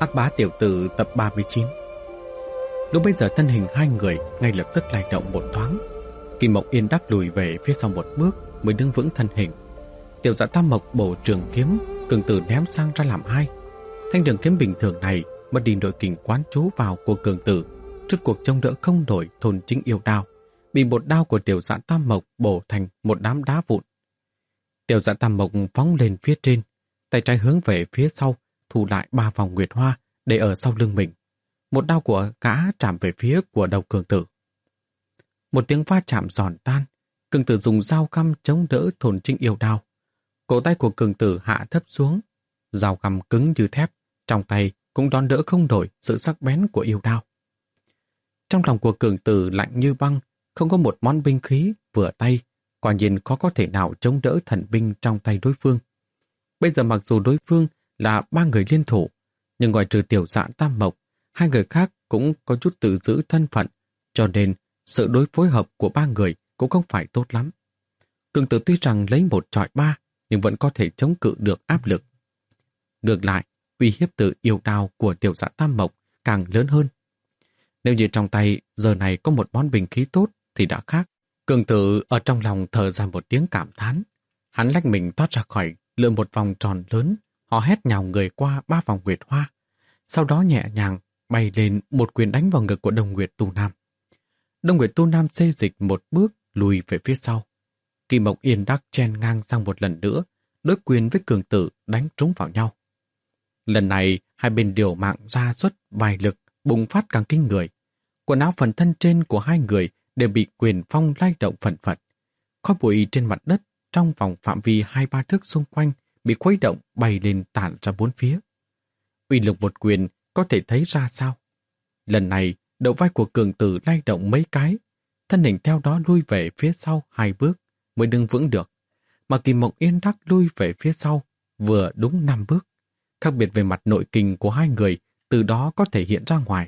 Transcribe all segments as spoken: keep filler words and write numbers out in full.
Ác bá tiểu tử tập ba mươi chín. Lúc bây giờ thân hình hai người ngay lập tức lay động một thoáng. Kim Mộc Yên Đắc lùi về phía sau một bước mới đứng vững thân hình. Tiểu Dạ Tam Mộc bổ trường kiếm, Cường Tử ném sang ra làm hai. Thanh trường kiếm bình thường này mất đi nội kình quán trú vào của Cường Tử, trước cuộc chống đỡ không nổi thôn chính yêu đao, bị một đao của Tiểu Dạ Tam Mộc bổ thành một đám đá vụn. Tiểu Dạ Tam Mộc phóng lên phía trên, tay trái hướng về phía sau, thu lại ba vòng nguyệt hoa để ở sau lưng mình. Một đao của gã chạm về phía của đầu Cường Tử. Một tiếng va chạm giòn tan, Cường Tử dùng dao găm chống đỡ thôn chính yêu đao. Cổ tay của Cường Tử hạ thấp xuống, dao găm cứng như thép, trong tay cũng đón đỡ không nổi sự sắc bén của yêu đao. Trong lòng của Cường Tử lạnh như băng, không có một món binh khí vừa tay, quả nhiên khó có thể nào chống đỡ thần binh trong tay đối phương. Bây giờ mặc dù đối phương là ba người liên thủ, nhưng ngoài trừ Tiểu Dạ Tam Mộc, hai người khác cũng có chút tự giữ thân phận, cho nên sự đối phối hợp của ba người cũng không phải tốt lắm. Cường Tử tuy rằng lấy một trọi ba, nhưng vẫn có thể chống cự được áp lực. Ngược lại, uy hiếp từ yêu đao của Tiểu Dạ Tam Mộc càng lớn hơn. Nếu như trong tay giờ này có một món bình khí tốt thì đã khác. Cường Tử ở trong lòng thở ra một tiếng cảm thán. Hắn lách mình thoát ra khỏi, lượn một vòng tròn lớn, họ hét nhào người qua ba vòng nguyệt hoa. Sau đó nhẹ nhàng bay lên một quyền đánh vào ngực của Đông Nguyệt Tu Nam. Đông Nguyệt Tu Nam xê dịch một bước lùi về phía sau. Kim Mộc Yên Đắc chen ngang sang một lần nữa, đối quyền với Cường Tử đánh trúng vào nhau. Lần này hai bên điều mạng ra suất vài lực bùng phát càng kinh người. Quần áo phần thân trên của hai người đều bị quyền phong lay động phần phật. Khói bụi trên mặt đất trong vòng phạm vi hai ba thước xung quanh bị khuấy động bay lên tản ra bốn phía. Uy lực một quyền có thể thấy ra sao. Lần này đầu vai của Cường Tử lay động mấy cái, thân hình theo đó lui về phía sau hai bước mới đứng vững được, mà Kim Mộc Yên Đắc lui về phía sau vừa đúng năm bước. Khác biệt về mặt nội kình của hai người từ đó có thể hiện ra ngoài.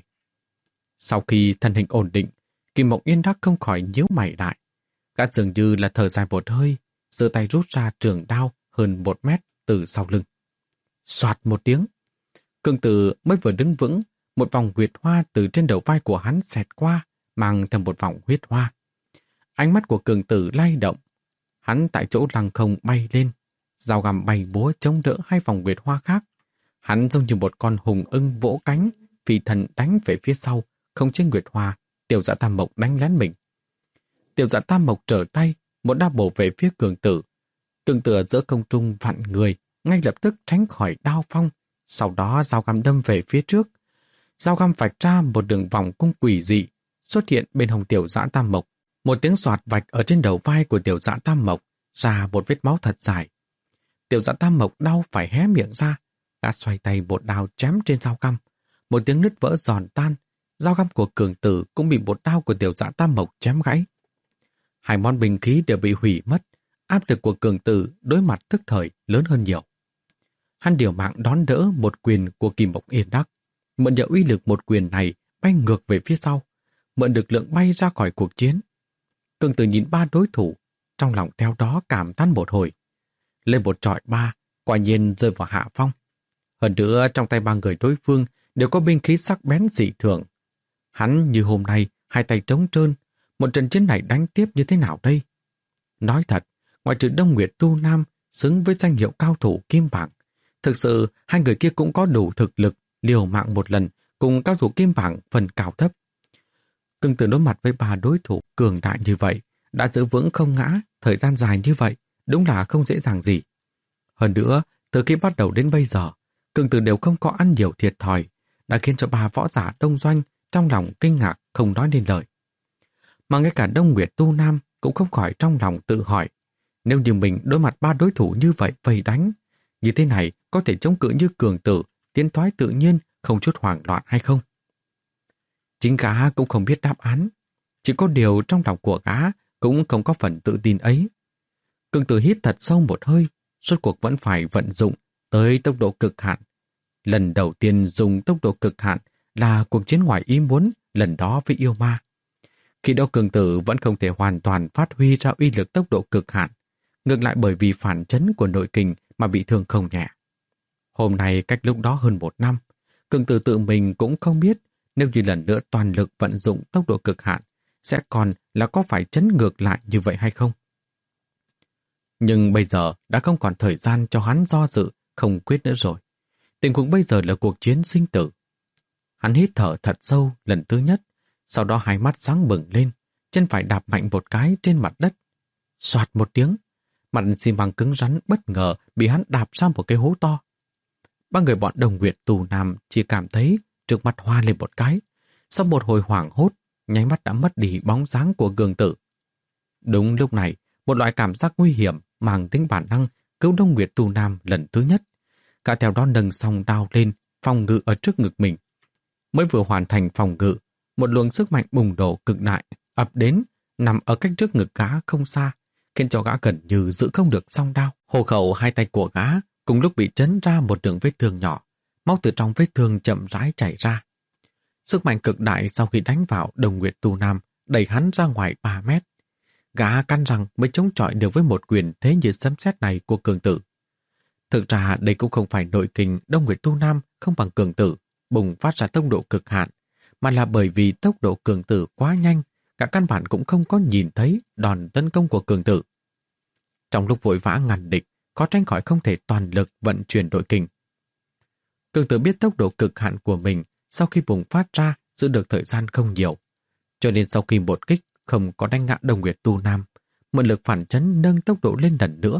Sau khi thân hình ổn định, Kim Mộc Yên Đắc không khỏi nhíu mày lại. Gã dường như là thở dài một hơi, giơ tay rút ra trường đao hơn một mét từ sau lưng. Soạt một tiếng, Cường Tử mới vừa đứng vững, một vòng huyết hoa từ trên đầu vai của hắn xẹt qua, mang theo một vòng huyết hoa. Ánh mắt của Cường Tử lay động, hắn tại chỗ lăng không bay lên, dao găm bay búa chống đỡ hai vòng huyết hoa khác. Hắn giống như một con hùng ưng vỗ cánh, phi thần đánh về phía sau, không chế nguyệt hoa. Tiểu Dạ Tam Mộc đánh lén mình. Tiểu Dạ Tam Mộc trở tay, một đao bổ về phía Cường Tử. Cường Tử ở giữa không trung vặn người, ngay lập tức tránh khỏi đao phong. Sau đó dao găm đâm về phía trước. Dao găm vạch ra một đường vòng cung quỷ dị, xuất hiện bên hông Tiểu Dạ Tam Mộc. Một tiếng soạt vạch ở trên đầu vai của Tiểu Dạ Tam Mộc, ra một vết máu thật dài. Tiểu Dạ Tam Mộc đau phải hé miệng ra, gã xoay tay một đao chém trên dao găm. Một tiếng nứt vỡ giòn tan, dao găm của Cường Tử cũng bị một đao của Tiểu Dạ Tam Mộc chém gãy. Hai món binh khí đều bị hủy mất, áp lực của Cường Tử đối mặt tức thời lớn hơn nhiều. Hắn điều mạng đón đỡ một quyền của Kim Mộc Yên Đắc, mượn nhờ uy lực một quyền này bay ngược về phía sau, mượn lực lượng bay ra khỏi cuộc chiến. Cường Tử nhìn ba đối thủ, trong lòng theo đó cảm thán một hồi. Lên một trọi ba, quả nhiên rơi vào hạ phong. Hơn nữa trong tay ba người đối phương đều có binh khí sắc bén dị thường. Hắn như hôm nay, hai tay trống trơn, một trận chiến này đánh tiếp như thế nào đây? Nói thật, ngoại trừ Đông Nguyệt Tu Nam xứng với danh hiệu cao thủ kim bảng, thực sự hai người kia cũng có đủ thực lực liều mạng một lần cùng cao thủ kim bảng phần cao thấp. Cường Tử đối mặt với ba đối thủ cường đại như vậy, đã giữ vững không ngã thời gian dài như vậy, đúng là không dễ dàng gì. Hơn nữa, từ khi bắt đầu đến bây giờ, Cường Tử đều không có ăn nhiều thiệt thòi, đã khiến cho ba võ giả Đông Doanh trong lòng kinh ngạc không nói nên lời. Mà ngay cả Đông Nguyệt Tu Nam cũng không khỏi trong lòng tự hỏi, nếu như mình đối mặt ba đối thủ như vậy vây đánh, như thế này có thể chống cự như Cường Tử, tiến thoái tự nhiên, không chút hoảng loạn hay không? Chính gã cũng không biết đáp án, chỉ có điều trong lòng của gã cũng không có phần tự tin ấy. Cường Tử hít thật sâu một hơi, rốt cuộc vẫn phải vận dụng tới tốc độ cực hạn. Lần đầu tiên dùng tốc độ cực hạn là cuộc chiến ngoài ý muốn lần đó với yêu ma. Khi đó Cường Tử vẫn không thể hoàn toàn phát huy ra uy lực tốc độ cực hạn, ngược lại bởi vì phản chấn của nội kình mà bị thương không nhẹ. Hôm nay cách lúc đó hơn một năm, Cường Tử tự mình cũng không biết nếu như lần nữa toàn lực vận dụng tốc độ cực hạn sẽ còn là có phải chấn ngược lại như vậy hay không. Nhưng bây giờ đã không còn thời gian cho hắn do dự, không quyết nữa rồi. Tình huống bây giờ là cuộc chiến sinh tử. Hắn hít thở thật sâu lần thứ nhất, sau đó hai mắt sáng bừng lên, chân phải đạp mạnh một cái trên mặt đất. Soạt một tiếng, mặt xi măng cứng rắn bất ngờ bị hắn đạp ra một cái hố to. Ba người bọn Đồng Nguyệt tù nam chỉ cảm thấy trước mặt hoa lên một cái. Sau một hồi hoảng hốt, nháy mắt đã mất đi bóng dáng của Cường Tử. Đúng lúc này, một loại cảm giác nguy hiểm mang tính bản năng cứu Đông Nguyệt tù nam lần thứ nhất. Cả theo đó nâng song đao lên, phòng ngự ở trước ngực mình. Mới vừa hoàn thành phòng ngự, một luồng sức mạnh bùng nổ cực đại ập đến, nằm ở cách trước ngực gã không xa, khiến cho gã gần như giữ không được song đao. Hộ khẩu hai tay của gã cùng lúc bị chấn ra một đường vết thương nhỏ, máu từ trong vết thương chậm rãi chảy ra. Sức mạnh cực đại sau khi đánh vào Đồng Nguyệt tù nam đẩy hắn ra ngoài ba mét. Gã căn rằng mới chống chọi được với một quyền thế như sấm sét này của Cường Tử. Thực ra đây cũng không phải nội kình Đông Nguyệt tu nam không bằng Cường Tử bùng phát ra tốc độ cực hạn, mà là bởi vì tốc độ Cường Tử quá nhanh, cả căn bản cũng không có nhìn thấy đòn tấn công của Cường Tử. Trong lúc vội vã ngăn địch, có tránh khỏi không thể toàn lực vận chuyển nội kình. Cường Tử biết tốc độ cực hạn của mình sau khi bùng phát ra giữ được thời gian không nhiều, cho nên sau khi một kích không có đánh ngã Đông Nguyệt tu nam, mượn lực phản chấn nâng tốc độ lên lần nữa.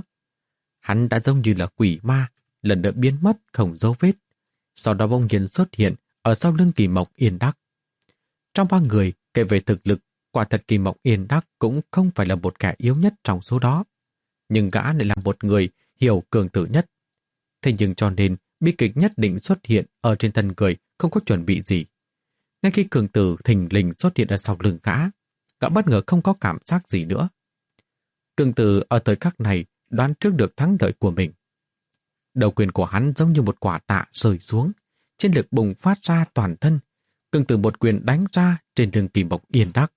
Hắn đã giống như là quỷ ma, lần nữa biến mất không dấu vết, sau đó bỗng nhiên xuất hiện ở sau lưng Kỳ Mộc Yên Đắc. Trong ba người kể về thực lực, quả thật Kỳ Mộc Yên Đắc cũng không phải là một kẻ yếu nhất trong số đó, nhưng gã lại là một người hiểu Cường Tử nhất. Thế nhưng cho nên bi kịch nhất định xuất hiện ở trên thân người không có chuẩn bị gì. Ngay khi Cường Tử thình lình xuất hiện ở sau lưng gã, gã bất ngờ không có cảm giác gì nữa. Cường Tử ở thời khắc này đoán trước được thắng lợi của mình. Đầu quyền của hắn giống như một quả tạ rơi xuống, chiến lực bùng phát ra toàn thân. Cường Tử một quyền đánh ra trên lưng Kỳ Mộc Yên Đắc.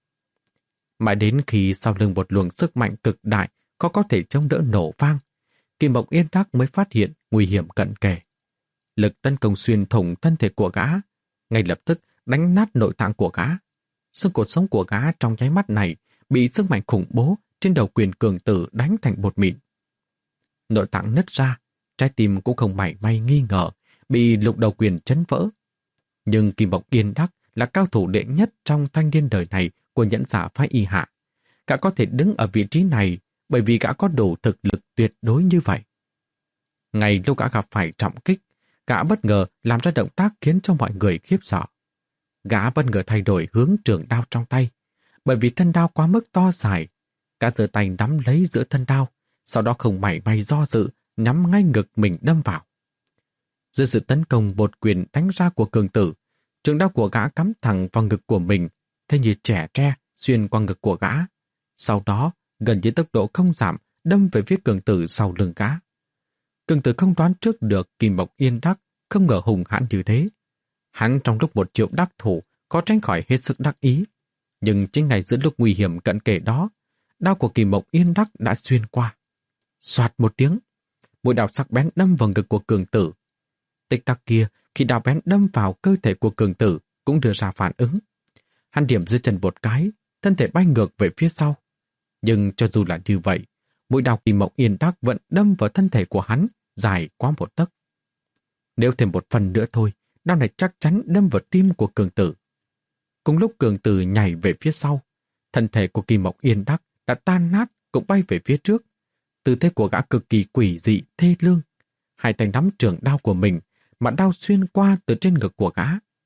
Mãi đến khi sau lưng một luồng sức mạnh cực đại có có thể chống đỡ nổ vang, Kỳ Mộc Yên Đắc mới phát hiện nguy hiểm cận kề. Lực tấn công xuyên thủng thân thể của gã, ngay lập tức đánh nát nội tạng của gã. Xương cột sống của gã trong nháy mắt này bị sức mạnh khủng bố trên đầu quyền Cường Tử đánh thành bột mịn. Nội tạng nứt ra, trái tim cũng không mảy may nghi ngờ, bị lục đầu quyền chấn vỡ. Nhưng Kỳ Mộc Yên Đắc là cao thủ đệ nhất trong thanh niên đời này của nhẫn giả phái Y Hạ. Gã có thể đứng ở vị trí này bởi vì gã có đủ thực lực tuyệt đối như vậy. Ngay lúc gã gặp phải trọng kích, gã bất ngờ làm ra động tác khiến cho mọi người khiếp sợ. Gã bất ngờ thay đổi hướng trường đao trong tay, bởi vì thân đao quá mức to dài. Gã giơ tay nắm lấy giữa thân đao, sau đó không mảy may do dự, nhắm ngay ngực mình đâm vào. Dưới sự tấn công một quyền đánh ra của Cường Tử, trường đao của gã cắm thẳng vào ngực của mình, thế như trẻ tre xuyên qua ngực của gã. Sau đó, gần như tốc độ không giảm, đâm về phía Cường Tử sau lưng gã. Cường Tử không đoán trước được Kỳ Mộc Yên Đắc không ngờ hùng hãn như thế. Hắn trong lúc một triệu đắc thủ có tránh khỏi hết sức đắc ý, nhưng chính ngày giữa lúc nguy hiểm cận kề đó, đao của Kỳ Mộc Yên Đắc đã xuyên qua. Soạt một tiếng, mũi đao sắc bén đâm vào ngực của Cường Tử. Tích tắc kia, khi đao bén đâm vào cơ thể của Cường Tử cũng đưa ra phản ứng. Hắn điểm dưới chân một cái, thân thể bay ngược về phía sau. Nhưng cho dù là như vậy, mũi đao Kỳ Mộc Yên Đắc vẫn đâm vào thân thể của hắn, dài quá một tấc. Nếu thêm một phần nữa thôi, đao này chắc chắn đâm vào tim của Cường Tử. Cùng lúc Cường Tử nhảy về phía sau, thân thể của Kỳ Mộc Yên Đắc đã tan nát cũng bay về phía trước. Tư thế của gã cực kỳ quỷ dị, thê lương. Hai tay nắm trường đao của mình, mà đao xuyên qua từ trên ngực của gã.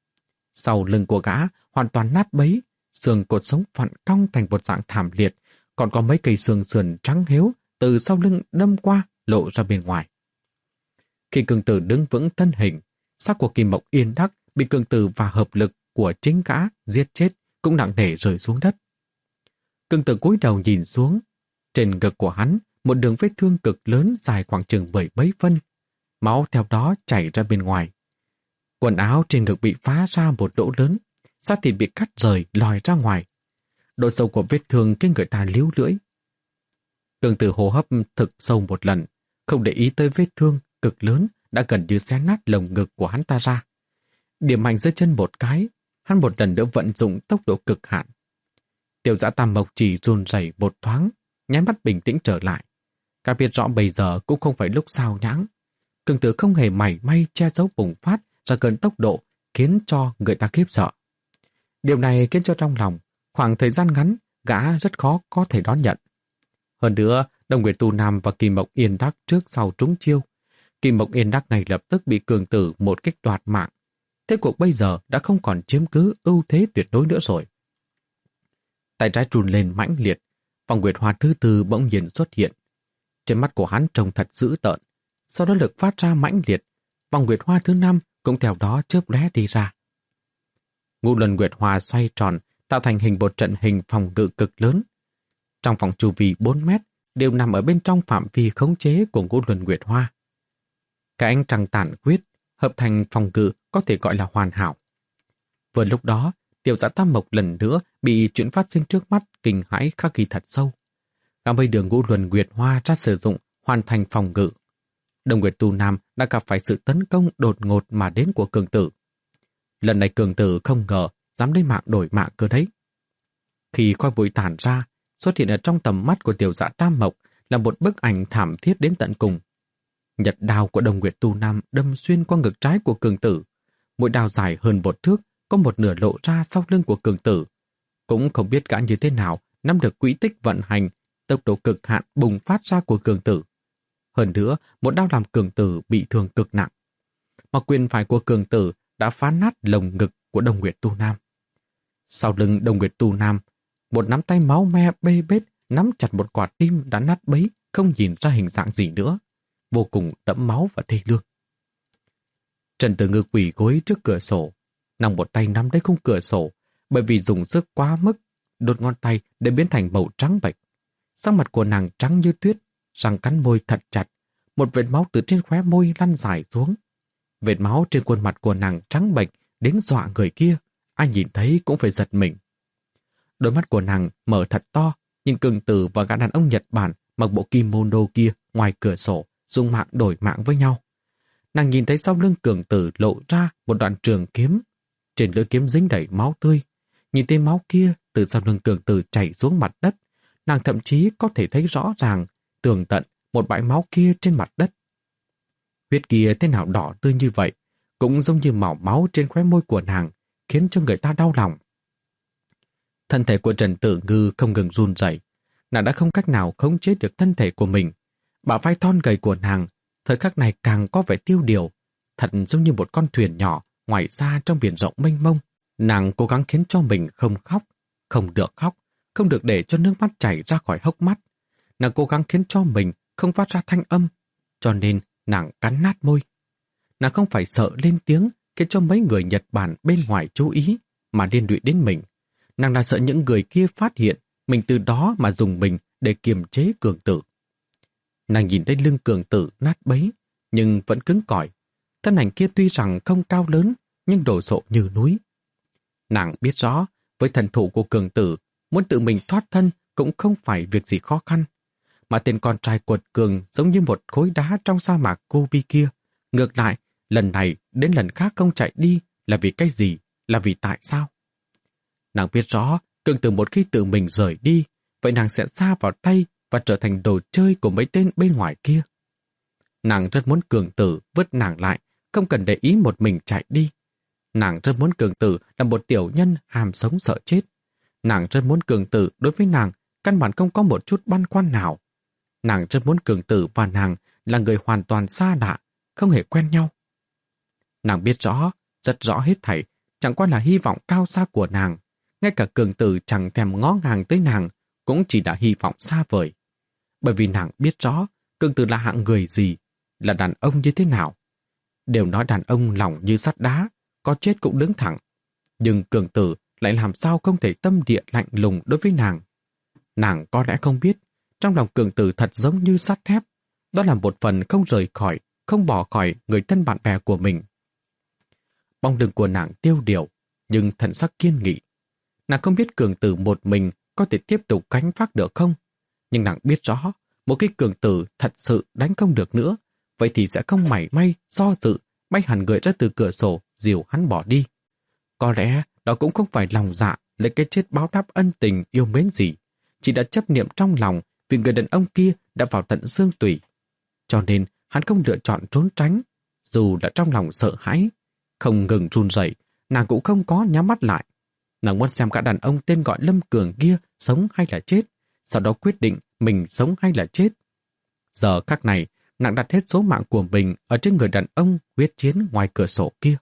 Sau lưng của gã hoàn toàn nát bấy, xương cột sống phặn cong thành một dạng thảm liệt, còn có mấy cây xương sườn trắng héo từ sau lưng đâm qua lộ ra bên ngoài. Khi Cường Tử đứng vững thân hình, xác của Kỳ Mộc Yên Đắc bị Cường Tử và hợp lực của chính gã giết chết cũng nặng nề rơi xuống đất. Cường Tử cúi đầu nhìn xuống, trên ngực của hắn một đường vết thương cực lớn dài khoảng chừng bảy mấy phân, máu theo đó chảy ra bên ngoài. Quần áo trên ngực bị phá ra một lỗ lớn, da thịt bị cắt rời lòi ra ngoài. Độ sâu của vết thương khiến người ta líu lưỡi. Cường Tử hô hấp thực sâu một lần, không để ý tới vết thương cực lớn đã gần như xé nát lồng ngực của hắn ta ra. Điểm mạnh dưới chân một cái, hắn một lần nữa vận dụng tốc độ cực hạn. Tiểu Dã Tam Mộc chỉ run rẩy một thoáng, nháy mắt bình tĩnh trở lại. Cả biết rõ bây giờ cũng không phải lúc sao nhãng. Cường tử không hề mảy may che giấu bùng phát ra cơn tốc độ khiến cho người ta khiếp sợ. Điều này khiến cho trong lòng, khoảng thời gian ngắn, gã rất khó có thể đón nhận. Hơn nữa, Đông Nguyệt Tu Nam và Kim Mộc Yên Đắc trước sau trúng chiêu. Kim Mộc Yên Đắc ngay lập tức bị cường tử một kích đoạt mạng. Thế cuộc bây giờ đã không còn chiếm cứ ưu thế tuyệt đối nữa rồi. Tay trái trùn lên mãnh liệt, vòng nguyệt hoa thứ tư bỗng nhiên xuất hiện. Trên mắt của hắn trông thật dữ tợn, sau đó lực phát ra mãnh liệt, vòng nguyệt hoa thứ năm cũng theo đó chớp lóe đi ra. Ngũ luân nguyệt hoa xoay tròn, tạo thành hình một trận hình phòng ngự cực lớn. Trong vòng chu vi bốn mét, đều nằm ở bên trong phạm vi khống chế của ngũ luân nguyệt hoa. Cái ánh trăng tàn quyết, hợp thành phòng ngự có thể gọi là hoàn hảo. Vừa lúc đó, Tiểu Dã Tam Mộc lần nữa bị chuyện phát sinh trước mắt kinh hãi khắc ghi thật sâu. Cả mấy đường ngũ luân nguyệt hoa ra sử dụng hoàn thành phòng ngự. Đông Nguyệt Tu Nam đã gặp phải sự tấn công đột ngột mà đến của cường tử. Lần này cường tử không ngờ dám lấy mạng đổi mạng cơ đấy. Khi khói bụi tản ra, xuất hiện ở trong tầm mắt của Tiểu Dã Tam Mộc là một bức ảnh thảm thiết đến tận cùng. Nhật đao của Đông Nguyệt Tu Nam đâm xuyên qua ngực trái của cường tử. Mũi đao dài hơn một thước, có một nửa lộ ra sau lưng của cường tử. Cũng không biết gã như thế nào nắm được quỹ tích vận hành, tốc độ cực hạn bùng phát ra của cường tử. Hơn nữa, một đao làm cường tử bị thương cực nặng. Mà quyền phải của cường tử đã phá nát lồng ngực của Đông Nguyệt Tu Nam. Sau lưng Đông Nguyệt Tu Nam, một nắm tay máu me bê bết nắm chặt một quả tim đã nát bấy, không nhìn ra hình dạng gì nữa, vô cùng đẫm máu và thê lương. Trần Tử Ngư quỳ gối trước cửa sổ, nằm một tay nắm lấy khung cửa sổ, bởi vì dùng sức quá mức, đốt ngón tay để biến thành màu trắng bệch. Sắc mặt của nàng trắng như tuyết, răng cắn môi thật chặt, một vệt máu từ trên khóe môi lăn dài xuống. Vệt máu trên khuôn mặt của nàng trắng bệch đến dọa người kia, ai nhìn thấy cũng phải giật mình. Đôi mắt của nàng mở thật to, nhìn cường tử và gã đàn ông Nhật Bản mặc bộ kimono kia ngoài cửa sổ, dùng mạng đổi mạng với nhau. Nàng nhìn thấy sau lưng cường tử lộ ra một đoạn trường kiếm, trên lưỡi kiếm dính đầy máu tươi. Nhìn thấy máu kia từ sau lưng cường tử chảy xuống mặt đất, nàng thậm chí có thể thấy rõ ràng, tường tận một bãi máu kia trên mặt đất. Huyết kia thế nào đỏ tươi như vậy, cũng giống như màu máu trên khóe môi của nàng, khiến cho người ta đau lòng. Thân thể của Trần Tử Ngư không ngừng run rẩy, nàng đã không cách nào khống chế được thân thể của mình. Bả vai thon gầy của nàng, thời khắc này càng có vẻ tiêu điều, thật giống như một con thuyền nhỏ ngoài xa trong biển rộng mênh mông. Nàng cố gắng khiến cho mình không khóc, không được khóc, không được để cho nước mắt chảy ra khỏi hốc mắt. Nàng cố gắng khiến cho mình không phát ra thanh âm, cho nên nàng cắn nát môi. Nàng không phải sợ lên tiếng khiến cho mấy người Nhật Bản bên ngoài chú ý mà liên lụy đến mình. Nàng là sợ những người kia phát hiện mình từ đó mà dùng mình để kiềm chế cường tử. Nàng nhìn thấy lưng cường tử nát bấy, nhưng vẫn cứng cỏi. Thân ảnh kia tuy rằng không cao lớn, nhưng đồ sộ như núi. Nàng biết rõ, với thần thủ của cường tử, muốn tự mình thoát thân cũng không phải việc gì khó khăn. Mà tên con trai quật cường giống như một khối đá trong sa mạc Gobi kia. Ngược lại, lần này đến lần khác không chạy đi là vì cái gì, là vì tại sao? Nàng biết rõ, cường tử một khi tự mình rời đi, vậy nàng sẽ ra vào tay và trở thành đồ chơi của mấy tên bên ngoài kia. Nàng rất muốn cường tử vứt nàng lại, không cần để ý một mình chạy đi. Nàng rất muốn cường tử là một tiểu nhân hàm sống sợ chết. Nàng rất muốn cường tử đối với nàng căn bản không có một chút băn khoăn nào. Nàng rất muốn cường tử và nàng là người hoàn toàn xa lạ, không hề quen nhau. Nàng biết rõ, rất rõ hết thảy, chẳng qua là hy vọng cao xa của nàng. Ngay cả cường tử chẳng thèm ngó ngàng tới nàng, cũng chỉ đã hy vọng xa vời. Bởi vì nàng biết rõ, cường tử là hạng người gì, là đàn ông như thế nào. Đều nói đàn ông lòng như sắt đá, có chết cũng đứng thẳng. Nhưng cường tử lại làm sao không thể tâm địa lạnh lùng đối với nàng. Nàng có lẽ không biết, trong lòng cường tử thật giống như sắt thép. Đó là một phần không rời khỏi, không bỏ khỏi người thân bạn bè của mình. Bóng lưng của nàng tiêu điều, nhưng thần sắc kiên nghị. Nàng không biết cường tử một mình có thể tiếp tục gánh vác được không. Nhưng nàng biết rõ, một khi cường tử thật sự đánh không được nữa, vậy thì sẽ không mảy may do dự bay hẳn người ra từ cửa sổ, dìu hắn bỏ đi. Có lẽ đó cũng không phải lòng dạ lấy cái chết báo đáp ân tình yêu mến gì, chỉ đã chấp niệm trong lòng vì người đàn ông kia đã vào tận xương tủy. Cho nên hắn không lựa chọn trốn tránh, dù đã trong lòng sợ hãi, không ngừng run rẩy, nàng cũng không có nhắm mắt lại. Nàng muốn xem cả đàn ông tên gọi Lâm Cường kia sống hay là chết, sau đó quyết định mình sống hay là chết. Giờ khắc này, nàng đặt hết số mạng của mình ở trên người đàn ông huyết chiến ngoài cửa sổ kia.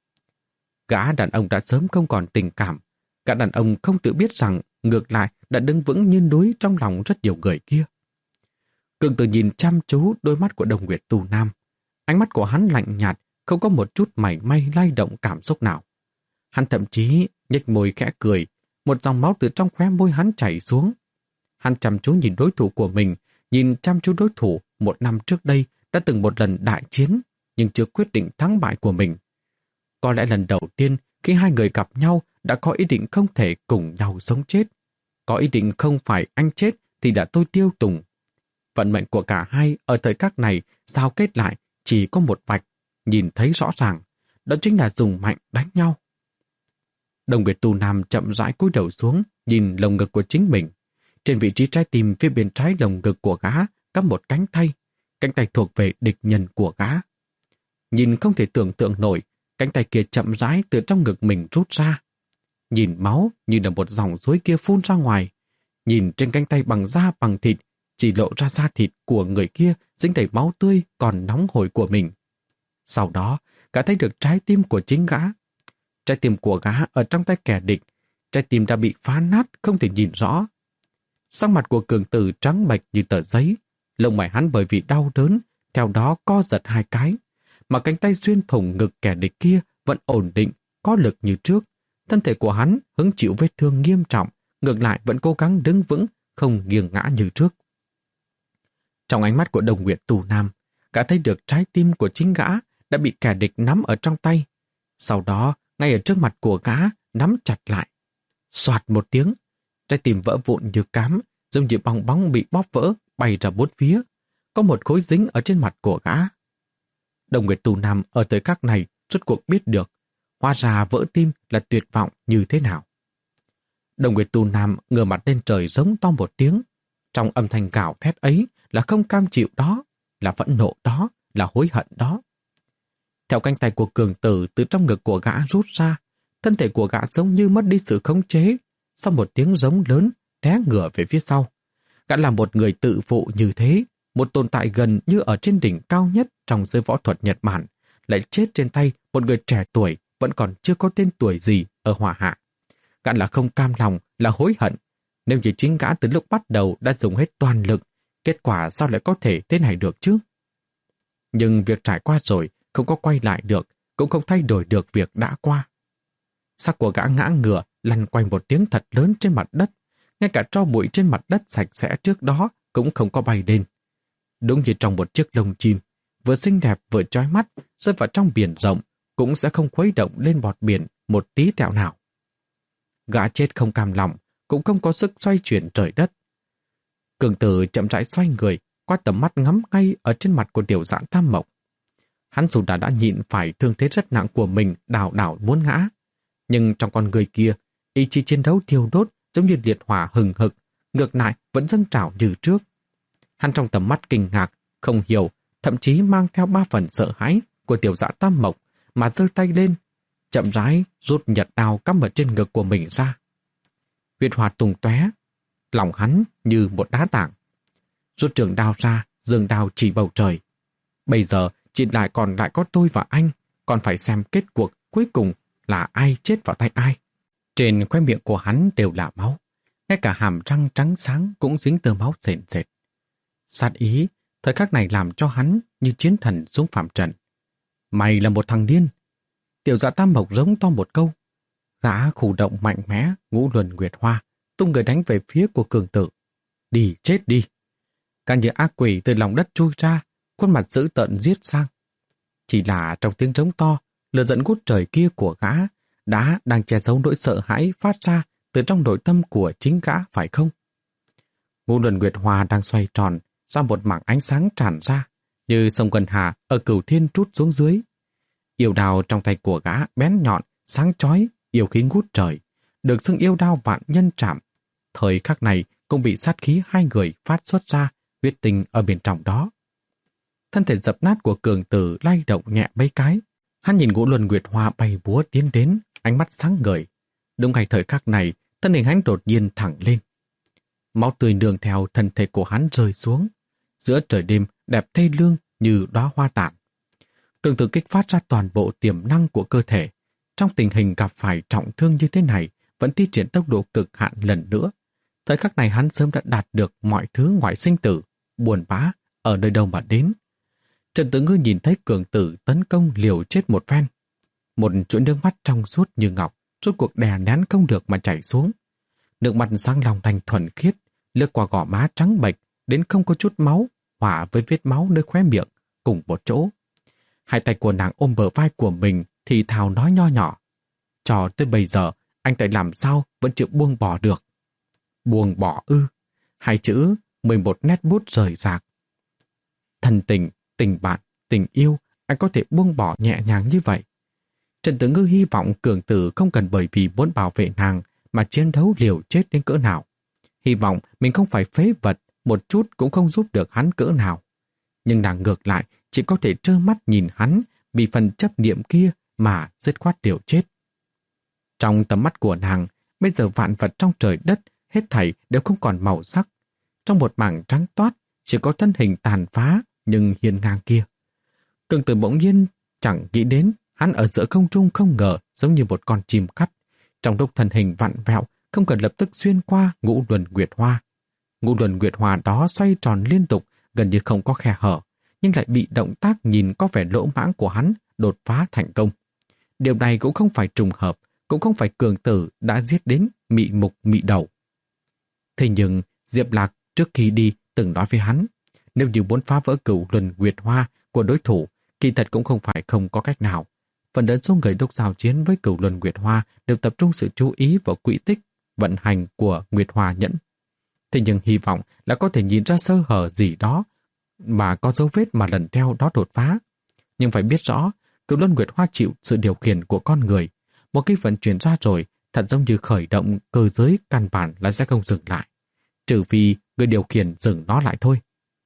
Gã đàn ông đã sớm không còn tình cảm, gã đàn ông không tự biết rằng ngược lại đã đứng vững như núi trong lòng rất nhiều người kia. Cường Tử nhìn chăm chú đôi mắt của Đồng Nguyệt Tu Nam. Ánh mắt của hắn lạnh nhạt, không có một chút mảy may lay động cảm xúc nào. Hắn thậm chí nhếch môi khẽ cười, một dòng máu từ trong khóe môi hắn chảy xuống. Hắn chăm chú nhìn đối thủ của mình, nhìn chăm chú đối thủ một năm trước đây đã từng một lần đại chiến, nhưng chưa quyết định thắng bại của mình. Có lẽ lần đầu tiên khi hai người gặp nhau đã có ý định không thể cùng nhau sống chết. Có ý định không phải anh chết thì đã tôi tiêu tùng. Vận mệnh của cả hai ở thời khắc này giao kết lại chỉ có một vạch, nhìn thấy rõ ràng, đó chính là dùng mạnh đánh nhau. Đồng Nguyệt Tu Nam chậm rãi cúi đầu xuống, nhìn lồng ngực của chính mình. Trên vị trí trái tim phía bên trái lồng ngực của gã có một cánh tay, cánh tay thuộc về địch nhân của gã. Nhìn không thể tưởng tượng nổi, cánh tay kia chậm rãi từ trong ngực mình rút ra. Nhìn máu như là một dòng suối kia phun ra ngoài. Nhìn trên cánh tay bằng da bằng thịt, chỉ lộ ra da thịt của người kia dính đầy máu tươi còn nóng hổi của mình. Sau đó, gã thấy được trái tim của chính gã. Trái tim của gã ở trong tay kẻ địch, trái tim đã bị phá nát không thể nhìn rõ. Sắc mặt của Cường Tử trắng bệch như tờ giấy, lông mày hắn bởi vì đau đớn, theo đó co giật hai cái, mà cánh tay xuyên thủng ngực kẻ địch kia vẫn ổn định, có lực như trước. Thân thể của hắn hứng chịu vết thương nghiêm trọng, ngược lại vẫn cố gắng đứng vững, không nghiêng ngã như trước. Trong ánh mắt của Đồng Nguyệt Tu Nam, gã thấy được trái tim của chính gã đã bị kẻ địch nắm ở trong tay. Sau đó, ngay ở trước mặt của gã, nắm chặt lại. Soạt một tiếng, trái tim vỡ vụn như cám, giống như bong bóng bị bóp vỡ, bay ra bốn phía. Có một khối dính ở trên mặt của gã. Đồng Nguyệt Tu Nam ở thời khắc này rốt cuộc biết được, hóa ra vỡ tim là tuyệt vọng như thế nào. Đồng Nguyệt Tu Nam ngửa mặt lên trời giống to một tiếng. Trong âm thanh gào thét ấy là không cam chịu đó, là phẫn nộ đó, là hối hận đó. Theo cánh tay của Cường Tử từ trong ngực của gã rút ra, thân thể của gã giống như mất đi sự khống chế. Sau một tiếng giống lớn, té ngửa về phía sau. Gã là một người tự phụ như thế, một tồn tại gần như ở trên đỉnh cao nhất trong giới võ thuật Nhật Bản, lại chết trên tay một người trẻ tuổi vẫn còn chưa có tên tuổi gì ở Hỏa Hạ. Gã là không cam lòng, là hối hận. Nếu như chính gã từ lúc bắt đầu đã dùng hết toàn lực, kết quả sao lại có thể thế này được chứ? Nhưng việc trải qua rồi, không có quay lại được, cũng không thay đổi được việc đã qua. Xác của gã ngã ngửa, lăn quanh một tiếng thật lớn trên mặt đất. Ngay cả tro bụi trên mặt đất sạch sẽ trước đó cũng không có bay lên. Đúng như trong một chiếc lông chim, vừa xinh đẹp vừa chói mắt, rơi vào trong biển rộng, cũng sẽ không khuấy động lên bọt biển một tí tẹo nào. Gã chết không cam lòng, cũng không có sức xoay chuyển trời đất. Cường Tử chậm rãi xoay người, qua tầm mắt ngắm ngay ở trên mặt của tiểu dã Tam Mộc. Hắn dù đã đã nhịn phải thương thế rất nặng của mình đảo đảo muốn ngã, nhưng trong con người kia, ý chí chiến đấu thiêu đốt giống như liệt hỏa hừng hực, ngược lại vẫn dâng trào như trước. Hắn trong tầm mắt kinh ngạc, không hiểu, thậm chí mang theo ba phần sợ hãi của tiểu dã Tam Mộc mà giơ tay lên, chậm rãi rút nhật đao cắm ở trên ngực của mình ra. Huyết hỏa tung tóe, lòng hắn như một đá tảng. Rút trường đao ra, giương đao chỉ bầu trời. Bây giờ chỉ lại còn lại có tôi và anh, còn phải xem kết cuộc cuối cùng là ai chết vào tay ai. Trên khóe miệng của hắn đều là máu, ngay cả hàm răng trắng sáng cũng dính tơ máu sền sệt. Sát ý, thời khắc này làm cho hắn như chiến thần xuống phạm trận. Mày là một thằng điên. Tiểu dã Tam Mộc giống to một câu. Gã khủ động mạnh mẽ, ngũ luân nguyệt hoa, tung người đánh về phía của Cường Tử. Đi, chết đi. Cả như ác quỷ từ lòng đất chui ra, khuôn mặt dữ tợn giết sang. Chỉ là trong tiếng trống to, lửa giận ngút trời kia của gã đã đang che giấu nỗi sợ hãi phát ra từ trong nội tâm của chính gã, phải không? Ngũ luân nguyệt hoa đang xoay tròn, ra một mảng ánh sáng tràn ra, như sông Ngân Hà ở Cửu Thiên trút xuống dưới. Yêu đao trong tay của gã bén nhọn, sáng chói, yêu khí ngút trời, được xưng yêu đao vạn nhân trảm. Thời khắc này cũng bị sát khí hai người phát xuất ra, huyết tinh ở bên trong đó. Thân thể dập nát của cường tử lay động nhẹ mấy cái. Hắn nhìn Ngũ Luân Nguyệt Hoa bay búa tiến đến, ánh mắt sáng ngời. Đúng ngay thời khắc này, thân hình hắn đột nhiên thẳng lên. Máu tươi nương theo thân thể của hắn rơi xuống. Giữa trời đêm đẹp thê lương như đóa hoa tàn. Cường tử kích phát ra toàn bộ tiềm năng của cơ thể. Trong tình hình gặp phải trọng thương như thế này, vẫn thi triển tốc độ cực hạn lần nữa. Thời khắc này hắn sớm đã đạt được mọi thứ ngoài sinh tử, buồn bã, ở nơi đâu mà đến. Trần Tử Ngư nhìn thấy cường tử tấn công liều chết một phen. Một chuỗi nước mắt trong suốt như ngọc, rốt cuộc đè nén không được mà chảy xuống. Nước mắt sáng long lanh thuần khiết, lướt qua gò má trắng bệch, đến không có chút máu, hòa với vết máu nơi khóe miệng, cùng một chỗ. Hai tay của nàng ôm bờ vai của mình, thì thào nói nho nhỏ. Cho tới bây giờ, anh tại làm sao vẫn chịu buông bỏ được. Buông bỏ ư, hai chữ, mười một nét bút rời rạc. Thân tình, tình bạn, tình yêu, anh có thể buông bỏ nhẹ nhàng như vậy. Trần Tử Ngư hy vọng cường tử không cần bởi vì muốn bảo vệ nàng mà chiến đấu liều chết đến cỡ nào. Hy vọng mình không phải phế vật, một chút cũng không giúp được hắn cỡ nào. Nhưng nàng ngược lại chỉ có thể trơ mắt nhìn hắn vì phần chấp niệm kia mà dứt khoát liều chết. Trong tầm mắt của nàng, bây giờ vạn vật trong trời đất hết thảy đều không còn màu sắc. Trong một mảng trắng toát chỉ có thân hình tàn phá nhưng hiên ngang kia. Cường tử bỗng nhiên chẳng nghĩ đến hắn ở giữa không trung không ngờ giống như một con chim cắt. Trong lúc thân hình vặn vẹo không cần lập tức xuyên qua ngũ luân nguyệt hoa. Ngũ luân nguyệt hoa đó xoay tròn liên tục gần như không có khe hở, nhưng lại bị động tác nhìn có vẻ lỗ mãng của hắn đột phá thành công. Điều này cũng không phải trùng hợp, cũng không phải cường tử đã giết đến mị mục mị đầu. Thế nhưng Diệp Lạc trước khi đi từng nói với hắn, nếu như muốn phá vỡ cửu luân nguyệt hoa của đối thủ, kỳ thật cũng không phải không có cách nào. Phần lớn số người lúc giao chiến với cửu luân nguyệt hoa đều tập trung sự chú ý vào quỹ tích vận hành của nguyệt hoa nhẫn. Thế nhưng hy vọng là có thể nhìn ra sơ hở gì đó mà có dấu vết mà lần theo đó đột phá. Nhưng phải biết rõ, cửu luân nguyệt hoa chịu sự điều khiển của con người. Một khi vận chuyển ra rồi, thật giống như khởi động cơ giới căn bản là sẽ không dừng lại. Trừ phi người điều khiển dừng nó lại thôi.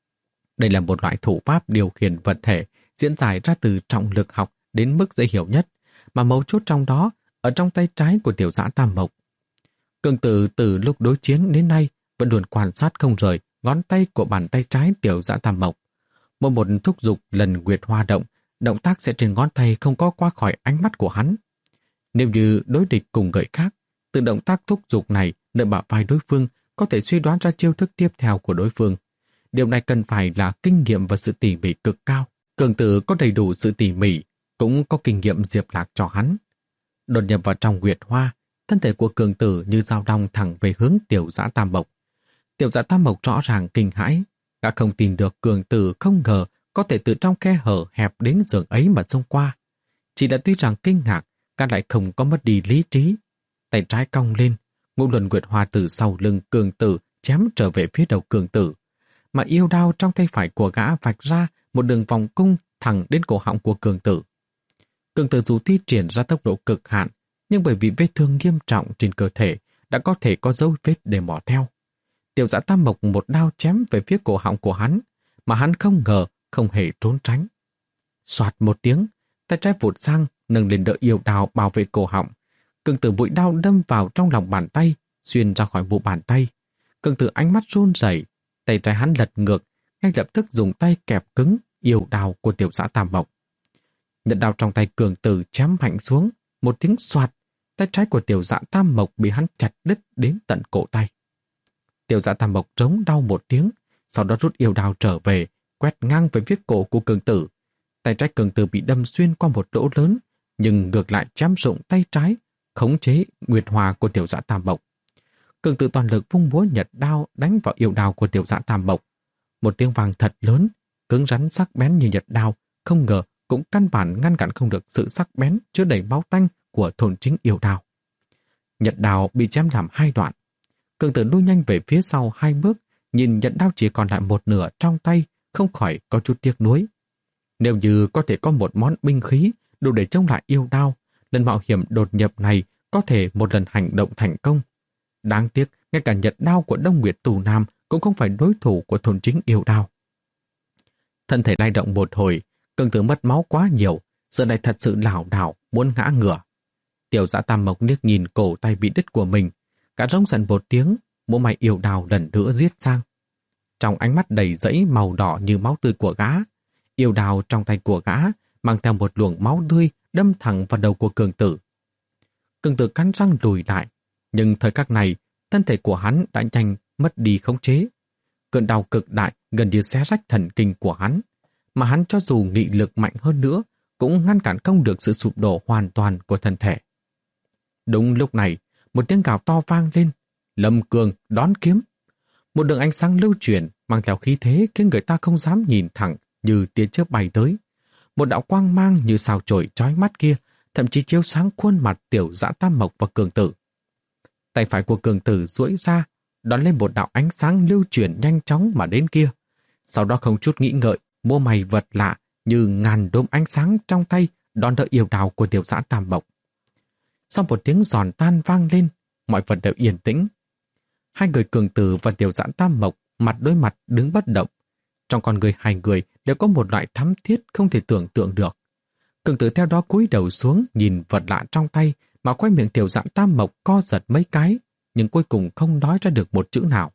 Đây là một loại thủ pháp điều khiển vật thể diễn giải ra từ trọng lực học đến mức dễ hiểu nhất, mà mấu chốt trong đó ở trong tay trái của tiểu dã Tam Mộc. Cường tử từ lúc đối chiến đến nay vẫn luôn quan sát không rời ngón tay của bàn tay trái tiểu dã Tam Mộc. Mỗi một thúc giục lần nguyệt hoa động, động tác sẽ trên ngón tay không có qua khỏi ánh mắt của hắn. Nếu như đối địch cùng người khác, từ động tác thúc giục này nơi bả vai đối phương có thể suy đoán ra chiêu thức tiếp theo của đối phương. Điều này cần phải là kinh nghiệm và sự tỉ mỉ cực cao. Cường tử có đầy đủ sự tỉ mỉ, cũng có kinh nghiệm Diệp Lạc cho hắn. Đột nhập vào trong nguyệt hoa, thân thể của cường tử như dao đong thẳng về hướng tiểu dã Tam Mộc. Tiểu dã Tam Mộc rõ ràng kinh hãi, gã không tin được cường tử không ngờ có thể từ trong khe hở hẹp đến giường ấy mà xông qua. Chỉ là tuy rằng kinh ngạc, gã lại không có mất đi lý trí. Tay trái cong lên, ngũ luân nguyệt hoa từ sau lưng cường tử chém trở về phía đầu cường tử, mà yêu đao trong tay phải của gã vạch ra một đường vòng cung thẳng đến cổ họng của cường tử. Cường tử dù thi triển ra tốc độ cực hạn, nhưng bởi vì vết thương nghiêm trọng trên cơ thể đã có thể có dấu vết để mò theo. Tiểu dã Tam Mộc một đao chém về phía cổ họng của hắn, mà hắn không ngờ không hề trốn tránh. Soạt một tiếng, tay trái vụt sang nâng lên đỡ yêu đao bảo vệ cổ họng. Cường tử mũi đao đâm vào trong lòng bàn tay, xuyên ra khỏi mu bàn tay. Cường tử ánh mắt run rẩy, tay trái hắn lật ngược, ngay lập tức dùng tay kẹp cứng yêu đao của tiểu dã Tam Mộc. Nhận đao trong tay cường tử chém mạnh xuống, một tiếng soạt, tay trái của tiểu dã Tam Mộc bị hắn chặt đứt đến tận cổ tay. Tiểu dã Tam Mộc rống đau một tiếng, sau đó rút yêu đao trở về, quét ngang về phía cổ của cường tử. Tay trái cường tử bị đâm xuyên qua một lỗ lớn, nhưng ngược lại chém rụng tay trái, khống chế nguyệt hòa của tiểu dã Tam Mộc. Cường tử toàn lực vung búa nhật đao đánh vào yêu đao của tiểu dã Tam Mộc. Một tiếng vang thật lớn, cứng rắn sắc bén như nhật đao, không ngờ cũng căn bản ngăn cản không được sự sắc bén chứa đầy máu tanh của thôn chính yêu đao. Nhật đao bị chém làm hai đoạn. Cường tử lui nhanh về phía sau hai bước, nhìn nhật đao chỉ còn lại một nửa trong tay, không khỏi có chút tiếc nuối. Nếu như có thể có một món binh khí đủ để chống lại yêu đao. Lần mạo hiểm đột nhập này có thể một lần hành động thành công. Đáng tiếc, ngay cả nhật đao của Đông Nguyệt Tù Nam cũng không phải đối thủ của thôn chính yêu đao. Thân thể lay động một hồi, Cường Tử mất máu quá nhiều, giờ này thật sự lảo đảo muốn ngã ngửa. Tiểu Dã Tam Mộc liếc nhìn cổ tay bị đứt của mình, cả rống giận một tiếng, múa may yêu đao lần nữa giết sang. Trong ánh mắt đầy rẫy màu đỏ như máu tươi của gã, yêu đao trong tay của gã mang theo một luồng máu tươi đâm thẳng vào đầu của Cường Tử. Cường Tử cắn răng lùi lại, nhưng thời khắc này, thân thể của hắn đã nhanh mất đi khống chế. Cơn đau cực đại gần như xé rách thần kinh của hắn, mà hắn cho dù nghị lực mạnh hơn nữa, cũng ngăn cản không được sự sụp đổ hoàn toàn của thân thể. Đúng lúc này, một tiếng gào to vang lên, Lâm Cường đón kiếm. Một đường ánh sáng lưu chuyển mang theo khí thế khiến người ta không dám nhìn thẳng như tia chớp bay tới. Một đạo quang mang như sao chổi chói mắt kia, thậm chí chiếu sáng khuôn mặt Tiểu Dã Tam Mộc và Cường Tử. Tay phải của Cường Tử duỗi ra, đón lên một đạo ánh sáng lưu chuyển nhanh chóng mà đến kia. Sau đó không chút nghĩ ngợi, mua mày vật lạ như ngàn đốm ánh sáng trong tay đón đỡ yêu đao của Tiểu Dã Tam Mộc. Sau một tiếng giòn tan vang lên, mọi vật đều yên tĩnh. Hai người Cường Tử và Tiểu Dã Tam Mộc mặt đối mặt đứng bất động. Trong con người hai người đều có một loại thắm thiết không thể tưởng tượng được. Cường Tử theo đó cúi đầu xuống nhìn vật lạ trong tay, mà quay miệng Tiểu Dã Tam Mộc co giật mấy cái, nhưng cuối cùng không nói ra được một chữ nào.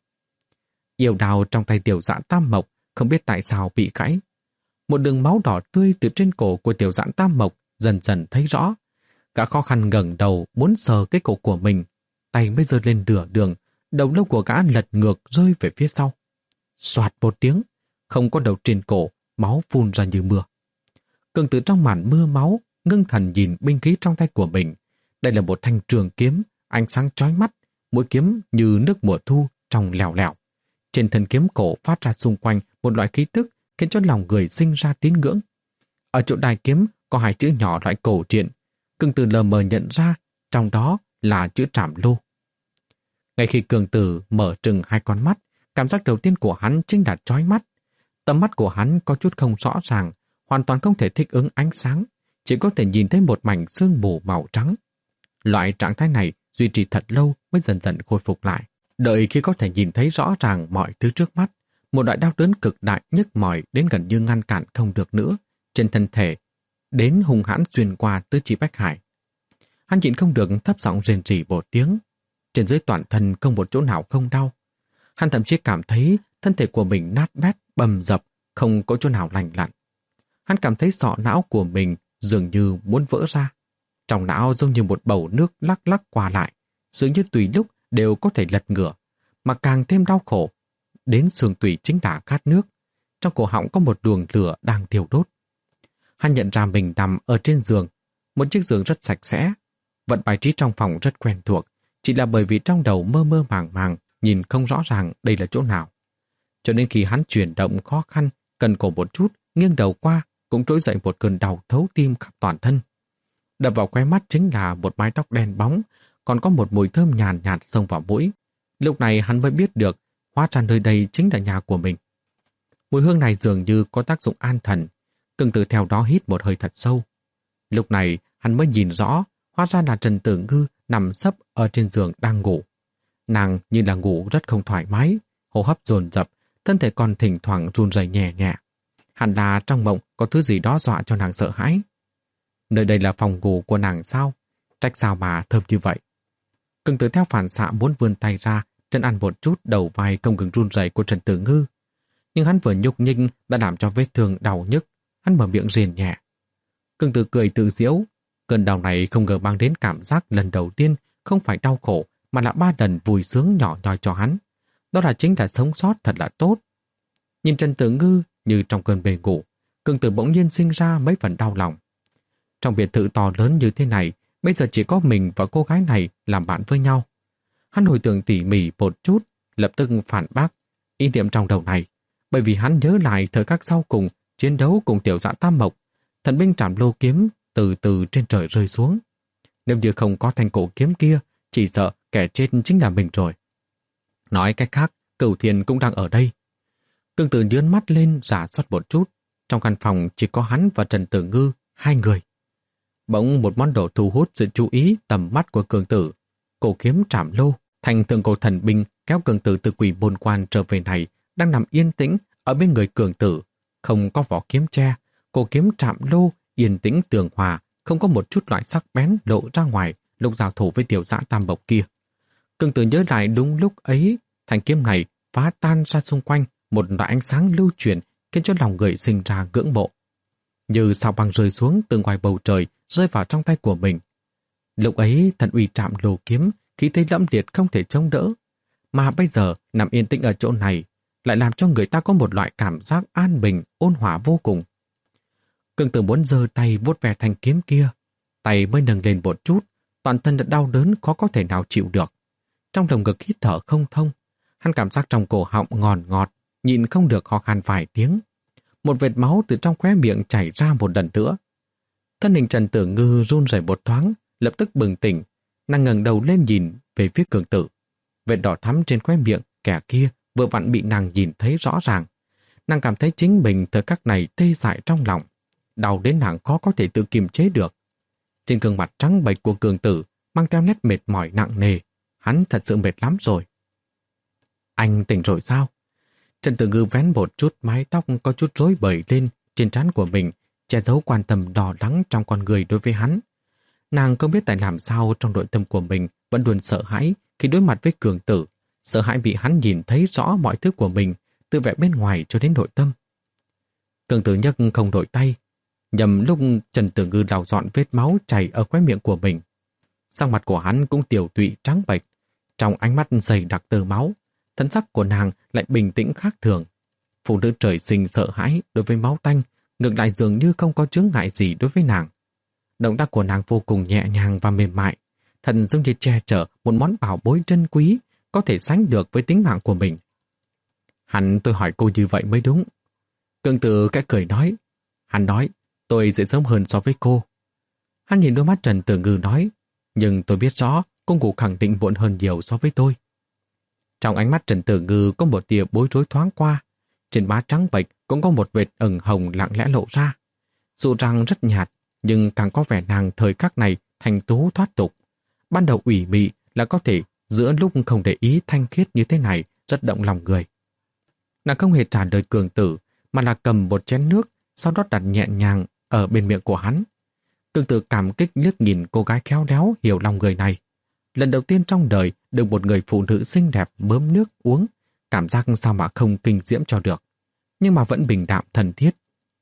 Yêu đao trong tay Tiểu Dã Tam Mộc không biết tại sao bị gãy. Một đường máu đỏ tươi từ trên cổ của Tiểu Dã Tam Mộc dần dần thấy rõ. Gã khó khăn ngẩng đầu muốn sờ cái cổ của mình, tay mới giơ lên nửa đường, đầu lâu của gã lật ngược rơi về phía sau. Soạt một tiếng, không có đầu trên cổ, máu phun ra như mưa. Cường Tử trong màn mưa máu, ngưng thần nhìn binh khí trong tay của mình. Đây là một thanh trường kiếm, ánh sáng chói mắt, mũi kiếm như nước mùa thu, trong lèo lèo. Trên thân kiếm cổ phát ra xung quanh một loại khí tức khiến cho lòng người sinh ra tín ngưỡng. Ở chỗ đài kiếm có hai chữ nhỏ loại cổ truyện, Cường Tử lờ mờ nhận ra trong đó là chữ Trảm Lô. Ngay khi Cường Tử mở trừng hai con mắt, cảm giác đầu tiên của hắn chính là chói mắt. Tầm mắt của hắn có chút không rõ ràng, hoàn toàn không thể thích ứng ánh sáng, chỉ có thể nhìn thấy một mảnh sương mù màu trắng. Loại trạng thái này duy trì thật lâu mới dần dần khôi phục lại. Đợi khi có thể nhìn thấy rõ ràng mọi thứ trước mắt, một loại đau đớn cực đại nhức mỏi đến gần như ngăn cản không được nữa trên thân thể, đến hung hãn xuyên qua tứ chi bách hải. Hắn nhịn không được thấp giọng rên rỉ một tiếng. Trên dưới toàn thân không một chỗ nào không đau. Hắn thậm chí cảm thấy thân thể của mình nát bét, bầm dập, không có chỗ nào lành lặn. Hắn cảm thấy sọ não của mình dường như muốn vỡ ra. Trong não giống như một bầu nước lắc lắc qua lại, dường như tùy lúc đều có thể lật ngửa, mà càng thêm đau khổ. Đến xương tủy chính là khát nước. Trong cổ họng có một luồng lửa đang thiêu đốt. Hắn nhận ra mình nằm ở trên giường, một chiếc giường rất sạch sẽ. Vận bài trí trong phòng rất quen thuộc, chỉ là bởi vì trong đầu mơ mơ màng màng, nhìn không rõ ràng đây là chỗ nào. Cho nên khi hắn chuyển động khó khăn, cần cổ một chút, nghiêng đầu qua, cũng trỗi dậy một cơn đau thấu tim khắp toàn thân. Đập vào khóe mắt chính là một mái tóc đen bóng, còn có một mùi thơm nhàn nhạt, nhạt xông vào mũi. Lúc này hắn mới biết được, hóa ra nơi đây chính là nhà của mình. Mùi hương này dường như có tác dụng an thần. Cường Tử theo đó hít một hơi thật sâu. Lúc này hắn mới nhìn rõ, hóa ra là Trần Tử Ngư nằm sấp ở trên giường đang ngủ. Nàng như là ngủ rất không thoải mái, hô hấp dồn dập, thân thể còn thỉnh thoảng run rẩy nhẹ nhẹ. Hẳn là trong mộng có thứ gì đó dọa cho nàng sợ hãi. Nơi đây là phòng ngủ của nàng sao? Trách sao mà thơm như vậy? Cường Tử theo phản xạ muốn vươn tay ra, chân ăn một chút đầu vai không ngừng run rẩy của Trần Tử Ngư. Nhưng hắn vừa nhúc nhích đã làm cho vết thương đau nhức, hắn mở miệng rên nhẹ. Cường Tử cười tự giễu, cơn đau này không ngờ mang đến cảm giác lần đầu tiên không phải đau khổ mà là ba lần vui sướng nhỏ nhoi cho hắn. Đó là chính là sống sót thật là tốt. Nhìn Trần Tử Ngư như trong cơn bề ngủ, Cường Tử bỗng nhiên sinh ra mấy phần đau lòng. Trong biệt thự to lớn như thế này, bây giờ chỉ có mình và cô gái này làm bạn với nhau. Hắn hồi tưởng tỉ mỉ một chút, lập tức phản bác ý niệm trong đầu này, bởi vì hắn nhớ lại thời khắc sau cùng chiến đấu cùng Tiểu Dã Tam Mộc, thần binh Trảm Lô kiếm từ từ trên trời rơi xuống. Nếu như không có thanh cổ kiếm kia, chỉ sợ kẻ chết chính là mình rồi. Nói cách khác, Cửu Thiên cũng đang ở đây. Cường Tử nhướng mắt lên rà soát một chút. Trong căn phòng chỉ có hắn và Trần Tử Ngư, hai người. Bỗng một món đồ thu hút sự chú ý tầm mắt của cường tử. Cổ kiếm trảm lô, thành thượng cổ thần binh kéo cường tử từ quỷ môn quan trở về này, đang nằm yên tĩnh ở bên người cường tử. Không có vỏ kiếm che, cổ kiếm trảm lô yên tĩnh tường hòa, không có một chút loại sắc bén lộ ra ngoài lúc giao thủ với tiểu dã tam bộc kia. Cường tử nhớ lại đúng lúc ấy, thanh kiếm này phá tan ra xung quanh một loại ánh sáng lưu truyền khiến cho lòng người sinh ra ngưỡng mộ. Như sao băng rơi xuống từ ngoài bầu trời rơi vào trong tay của mình. Lúc ấy thần uy trảm lô kiếm khí thế lẫm liệt không thể chống đỡ, mà bây giờ nằm yên tĩnh ở chỗ này lại làm cho người ta có một loại cảm giác an bình, ôn hòa vô cùng. Cường tử muốn giơ tay vuốt về thanh kiếm kia, tay mới nâng lên một chút, toàn thân đã đau đớn khó có thể nào chịu được. Trong lồng ngực hít thở không thông, hắn cảm giác trong cổ họng ngọt ngọt, nhịn không được ho khan vài tiếng. Một vệt máu từ trong khóe miệng chảy ra một lần nữa. Thân hình Trần Tử Ngư run rẩy một thoáng, lập tức bừng tỉnh, nàng ngẩng đầu lên nhìn về phía cường tử. Vệt đỏ thắm trên khóe miệng kẻ kia vừa vặn bị nàng nhìn thấy rõ ràng. Nàng cảm thấy chính mình thời khắc này tê dại trong lòng, đau đến nàng khó có thể tự kiềm chế được. Trên gương mặt trắng bệch của cường tử mang theo nét mệt mỏi nặng nề, hắn thật sự mệt lắm rồi. Anh tỉnh rồi sao? Trần Tử Ngư vén một chút mái tóc có chút rối bời lên trên trán của mình, che giấu quan tâm đỏ lắng trong con người đối với hắn. Nàng không biết tại làm sao trong nội tâm của mình vẫn luôn sợ hãi khi đối mặt với cường tử, sợ hãi bị hắn nhìn thấy rõ mọi thứ của mình, từ vẻ bên ngoài cho đến nội tâm. Cường tử nhấc không đổi tay, nhầm lúc Trần Tử Ngư lau dọn vết máu chảy ở khóe miệng của mình. Sắc mặt của hắn cũng tiểu tụy trắng bệch, trong ánh mắt dày đặc tơ máu, thân sắc của nàng lại bình tĩnh khác thường. Phụ nữ trời sinh sợ hãi đối với máu tanh, ngược lại dường như không có chướng ngại gì đối với nàng. Động tác của nàng vô cùng nhẹ nhàng và mềm mại, thật giống như che chở một món bảo bối trân quý, có thể sánh được với tính mạng của mình. Hắn tôi hỏi cô như vậy mới đúng. Cường tử cái cười nói. Hắn nói, tôi sẽ sớm hơn so với cô. Hắn nhìn đôi mắt Trần Tử Ngư nói, nhưng tôi biết rõ cô ngủ khẳng định muộn hơn nhiều so với tôi. Trong ánh mắt Trần Tử Ngư có một tia bối rối thoáng qua, trên má trắng bệch cũng có một vệt ửng hồng lặng lẽ lộ ra. Dù rằng rất nhạt, nhưng càng có vẻ nàng thời khắc này thanh tú thoát tục. Ban đầu ủy mị là có thể giữa lúc không để ý thanh khiết như thế này rất động lòng người. Nàng không hề trả lời cường tử, mà là cầm một chén nước, sau đó đặt nhẹ nhàng ở bên miệng của hắn. Cường tử cảm kích liếc nhìn cô gái khéo léo hiểu lòng người này. Lần đầu tiên trong đời được một người phụ nữ xinh đẹp bớm nước uống, cảm giác sao mà không kinh diễm cho được, nhưng mà vẫn bình đạm thân thiết.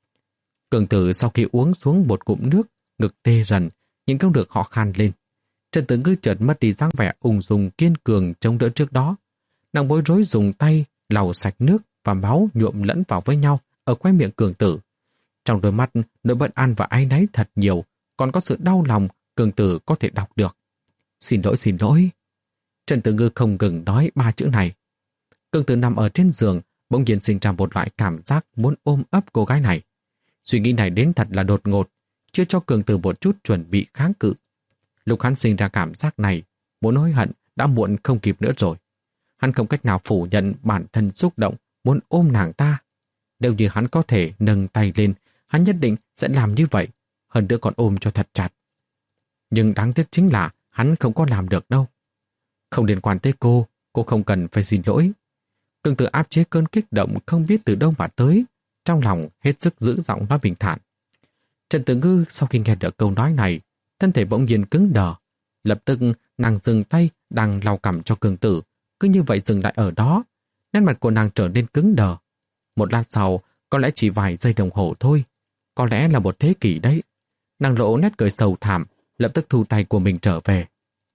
Cường tử sau khi uống xuống một cụm nước, ngực tê dần, nhưng không được họ khan lên. Trần Tử Ngư chợt mất đi dáng vẻ ung dung kiên cường chống đỡ trước đó. Nàng bối rối dùng tay lau sạch nước và máu nhuộm lẫn vào với nhau ở khóe miệng cường tử. Trong đôi mắt, nỗi bất an và áy náy thật nhiều, còn có sự đau lòng cường tử có thể đọc được. Xin lỗi, xin lỗi. Trần Tử Ngư không ngừng nói ba chữ này. Cường tử nằm ở trên giường, bỗng nhiên sinh ra một loại cảm giác muốn ôm ấp cô gái này. Suy nghĩ này đến thật là đột ngột, chưa cho cường tử một chút chuẩn bị kháng cự. Lúc hắn sinh ra cảm giác này, muốn hối hận đã muộn không kịp nữa rồi. Hắn không cách nào phủ nhận bản thân xúc động muốn ôm nàng ta. Nếu như hắn có thể nâng tay lên, hắn nhất định sẽ làm như vậy, hơn nữa còn ôm cho thật chặt. Nhưng đáng tiếc chính là hắn không có làm được đâu. Không liên quan tới cô, cô không cần phải xin lỗi. Cường tử áp chế cơn kích động không biết từ đâu mà tới, trong lòng hết sức giữ giọng nói bình thản. Trần Tử Ngư sau khi nghe được câu nói này, thân thể bỗng nhiên cứng đờ. Lập tức nàng dừng tay đang lau cằm cho cường tử, cứ như vậy dừng lại ở đó. Nét mặt của nàng trở nên cứng đờ. Một lát sau, có lẽ chỉ vài giây đồng hồ thôi, có lẽ là một thế kỷ đấy. Nàng lộ nét cười sầu thảm, lập tức thu tay của mình trở về.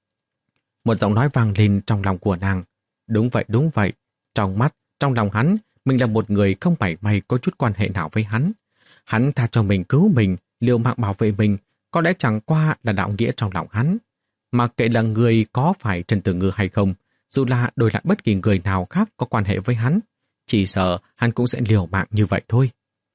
Một giọng nói vang lên trong lòng của nàng. Đúng vậy, đúng vậy. Trong mắt, trong lòng hắn, mình là một người không mảy may có chút quan hệ nào với hắn. Hắn tha cho mình cứu mình, liều mạng bảo vệ mình, có lẽ chẳng qua là đạo nghĩa trong lòng hắn. Mặc kệ là người có phải Trần Tử Ngư hay không, dù là đổi lại bất kỳ người nào khác có quan hệ với hắn, chỉ sợ hắn cũng sẽ liều mạng như vậy thôi.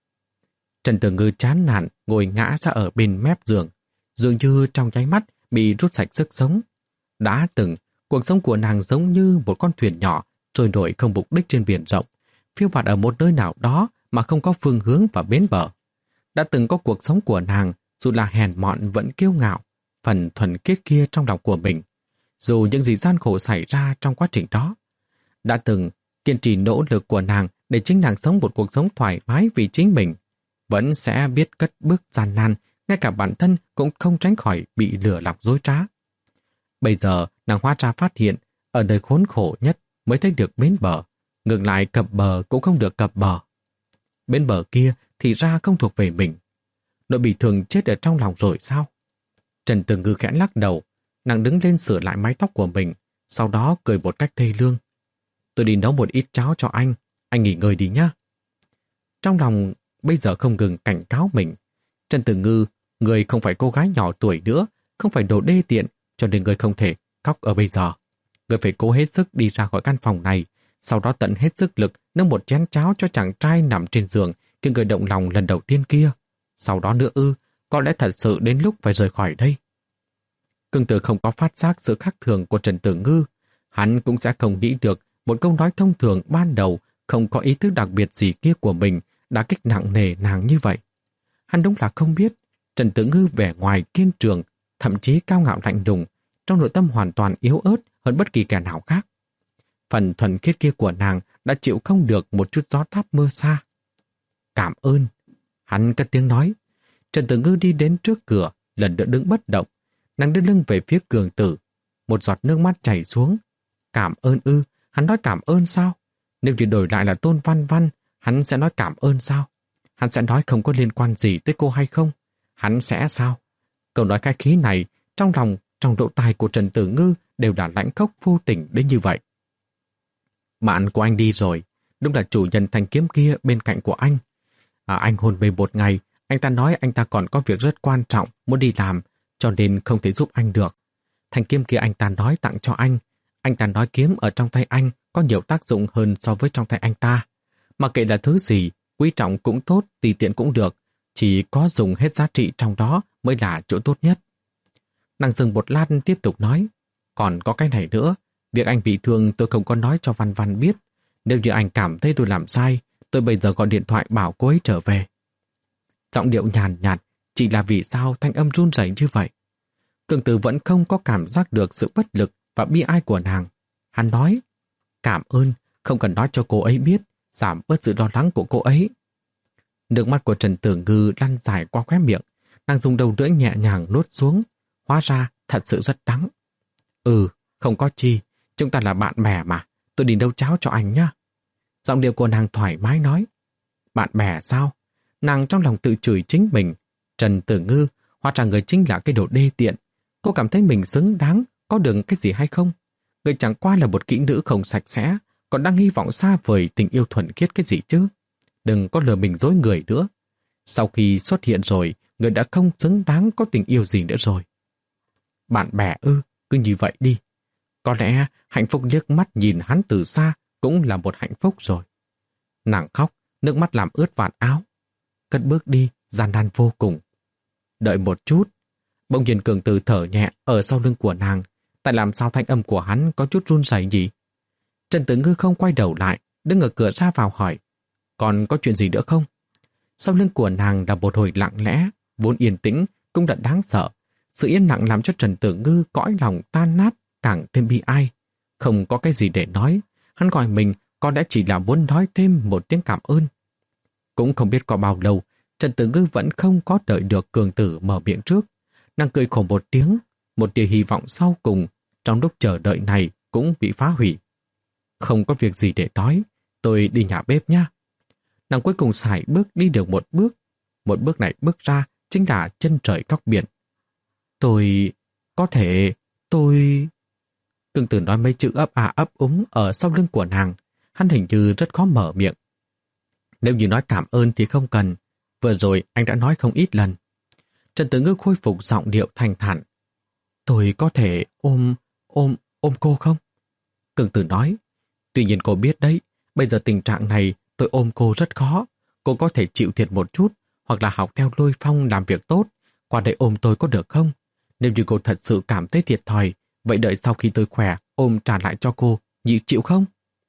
Trần Tử Ngư chán nản ngồi ngã ra ở bên mép giường, dường như trong nháy mắt bị rút sạch sức sống. Đã từng, cuộc sống của nàng giống như một con thuyền nhỏ trôi nổi không mục đích trên biển rộng, phiêu bạt ở một nơi nào đó mà không có phương hướng và bến bờ. Đã từng có cuộc sống của nàng, dù là hèn mọn vẫn kiêu ngạo, phần thuần khiết kia trong lòng của mình. Dù những gì gian khổ xảy ra trong quá trình đó, đã từng kiên trì nỗ lực của nàng để chính nàng sống một cuộc sống thoải mái vì chính mình, vẫn sẽ biết cất bước gian nan, ngay cả bản thân cũng không tránh khỏi bị lừa lọc dối trá. Bây giờ nàng hóa ra phát hiện, ở nơi khốn khổ nhất mới thấy được bến bờ, ngược lại cập bờ cũng không được cập bờ. Bên bờ kia thì ra không thuộc về mình. Nỗi bị thương chết ở trong lòng rồi sao? Trần Tử Ngư khẽ lắc đầu, nàng đứng lên sửa lại mái tóc của mình, sau đó cười một cách thê lương. Tôi đi nấu một ít cháo cho anh, anh nghỉ ngơi đi nhá. Trong lòng bây giờ không ngừng cảnh cáo mình. Trần Tử Ngư, người không phải cô gái nhỏ tuổi nữa, không phải đồ đê tiện, cho nên người không thể khóc ở bây giờ. Người phải cố hết sức đi ra khỏi căn phòng này, sau đó tận hết sức lực nấu một chén cháo cho chàng trai nằm trên giường khi người động lòng lần đầu tiên kia. Sau đó nữa ư, có lẽ thật sự đến lúc phải rời khỏi đây. Cương Tử không có phát giác sự khác thường của Trần Tử Ngư. Hắn cũng sẽ không nghĩ được một câu nói thông thường ban đầu không có ý thức đặc biệt gì kia của mình đã kích nặng nề nàng như vậy. Hắn đúng là không biết Trần Tử Ngư vẻ ngoài kiên trường, thậm chí cao ngạo lạnh lùng, trong nội tâm hoàn toàn yếu ớt hơn bất kỳ kẻ nào khác. Phần thuần khiết kia của nàng đã chịu không được một chút gió táp mưa xa. Cảm ơn. Hắn cất tiếng nói. Trần Tử Ngư đi đến trước cửa, lần nữa đứng bất động. Nàng đưa lưng về phía Cường Tử. Một giọt nước mắt chảy xuống. Cảm ơn ư? Hắn nói cảm ơn sao? Nếu chỉ đổi lại là Tôn Văn Văn, hắn sẽ nói cảm ơn sao? Hắn sẽ nói không có liên quan gì tới cô hay không? Hắn sẽ sao? Câu nói khai khí này, trong lòng, trong độ tai của Trần Tử Ngư đều là lãnh khốc vô tình đến như vậy. Bạn của anh đi rồi, đúng là chủ nhân thanh kiếm kia bên cạnh của anh. À, anh hôn mê một ngày, anh ta nói anh ta còn có việc rất quan trọng muốn đi làm, cho nên không thể giúp anh được. Thanh kiếm kia anh ta nói tặng cho anh. Anh ta nói kiếm ở trong tay anh có nhiều tác dụng hơn so với trong tay anh ta. Mà kệ là thứ gì, quý trọng cũng tốt, tùy tiện cũng được, chỉ có dùng hết giá trị trong đó mới là chỗ tốt nhất. Nàng dừng một lát tiếp tục nói, còn có cái này nữa, việc anh bị thương tôi không có nói cho Văn Văn biết. Nếu như anh cảm thấy tôi làm sai, tôi bây giờ gọi điện thoại bảo cô ấy trở về. Giọng điệu nhàn nhạt, chỉ là vì sao thanh âm run rẩy như vậy. Cường Tử vẫn không có cảm giác được sự bất lực và bi ai của nàng. Hắn nói, cảm ơn, không cần nói cho cô ấy biết, giảm bớt sự lo lắng của cô ấy. Nước mắt của Trần Tử Ngư lăn dài qua khóe miệng, nàng dùng đầu lưỡi nhẹ nhàng nuốt xuống, hóa ra thật sự rất đắng. Ừ, không có chi, chúng ta là bạn bè mà, tôi đi nấu cháo cho anh nhá. Giọng điệu của nàng thoải mái nói, bạn bè sao? Nàng trong lòng tự chửi chính mình. Trần Tử Ngư, hóa ra người chính là cái đồ đê tiện. Cô cảm thấy mình xứng đáng, có được cái gì hay không? Người chẳng qua là một kỹ nữ không sạch sẽ, còn đang hy vọng xa vời tình yêu thuần khiết cái gì chứ? Đừng có lừa mình dối người nữa. Sau khi xuất hiện rồi, người đã không xứng đáng có tình yêu gì nữa rồi. Bạn bè ư, cứ như vậy đi. Có lẽ hạnh phúc liếc mắt nhìn hắn từ xa cũng là một hạnh phúc rồi. Nàng khóc, nước mắt làm ướt vạt áo. Cất bước đi, gian nan vô cùng. Đợi một chút. Bỗng nhiên Cường Tử thở nhẹ ở sau lưng của nàng. Tại làm sao thanh âm của hắn có chút run rẩy gì? Trần Tử Ngư không quay đầu lại, đứng ở cửa ra vào hỏi, còn có chuyện gì nữa không? Sau lưng của nàng là một hồi lặng lẽ, vốn yên tĩnh, cũng đã đáng sợ. Sự yên lặng làm cho Trần Tử Ngư cõi lòng tan nát, càng thêm bi ai. Không có cái gì để nói, hắn gọi mình có lẽ chỉ là muốn nói thêm một tiếng cảm ơn. Cũng không biết qua bao lâu, Trần Tử Ngư vẫn không có đợi được Cường Tử mở miệng trước. Nàng cười khổ một tiếng, một tia hy vọng sau cùng trong lúc chờ đợi này cũng bị phá hủy. Không có việc gì để nói, tôi đi nhà bếp nha. Nàng cuối cùng sải bước đi được một bước. Một bước này bước ra chính là chân trời góc biển. Tôi... có thể... tôi... Cường Tử nói mấy chữ ấp à ấp úng ở sau lưng của nàng. Hắn hình như rất khó mở miệng. Nếu như nói cảm ơn thì không cần. Vừa rồi anh đã nói không ít lần. Trần Tử Ngư khôi phục giọng điệu thành thản. Tôi có thể ôm... ôm... ôm cô không? Cường Tử nói. Tuy nhiên cô biết đấy, bây giờ tình trạng này tôi ôm cô rất khó. Cô có thể chịu thiệt một chút, hoặc là học theo Lôi Phong làm việc tốt. Qua đây ôm tôi có được không? Nếu như cô thật sự cảm thấy thiệt thòi, vậy đợi sau khi tôi khỏe, ôm trả lại cho cô, nhị chịu không?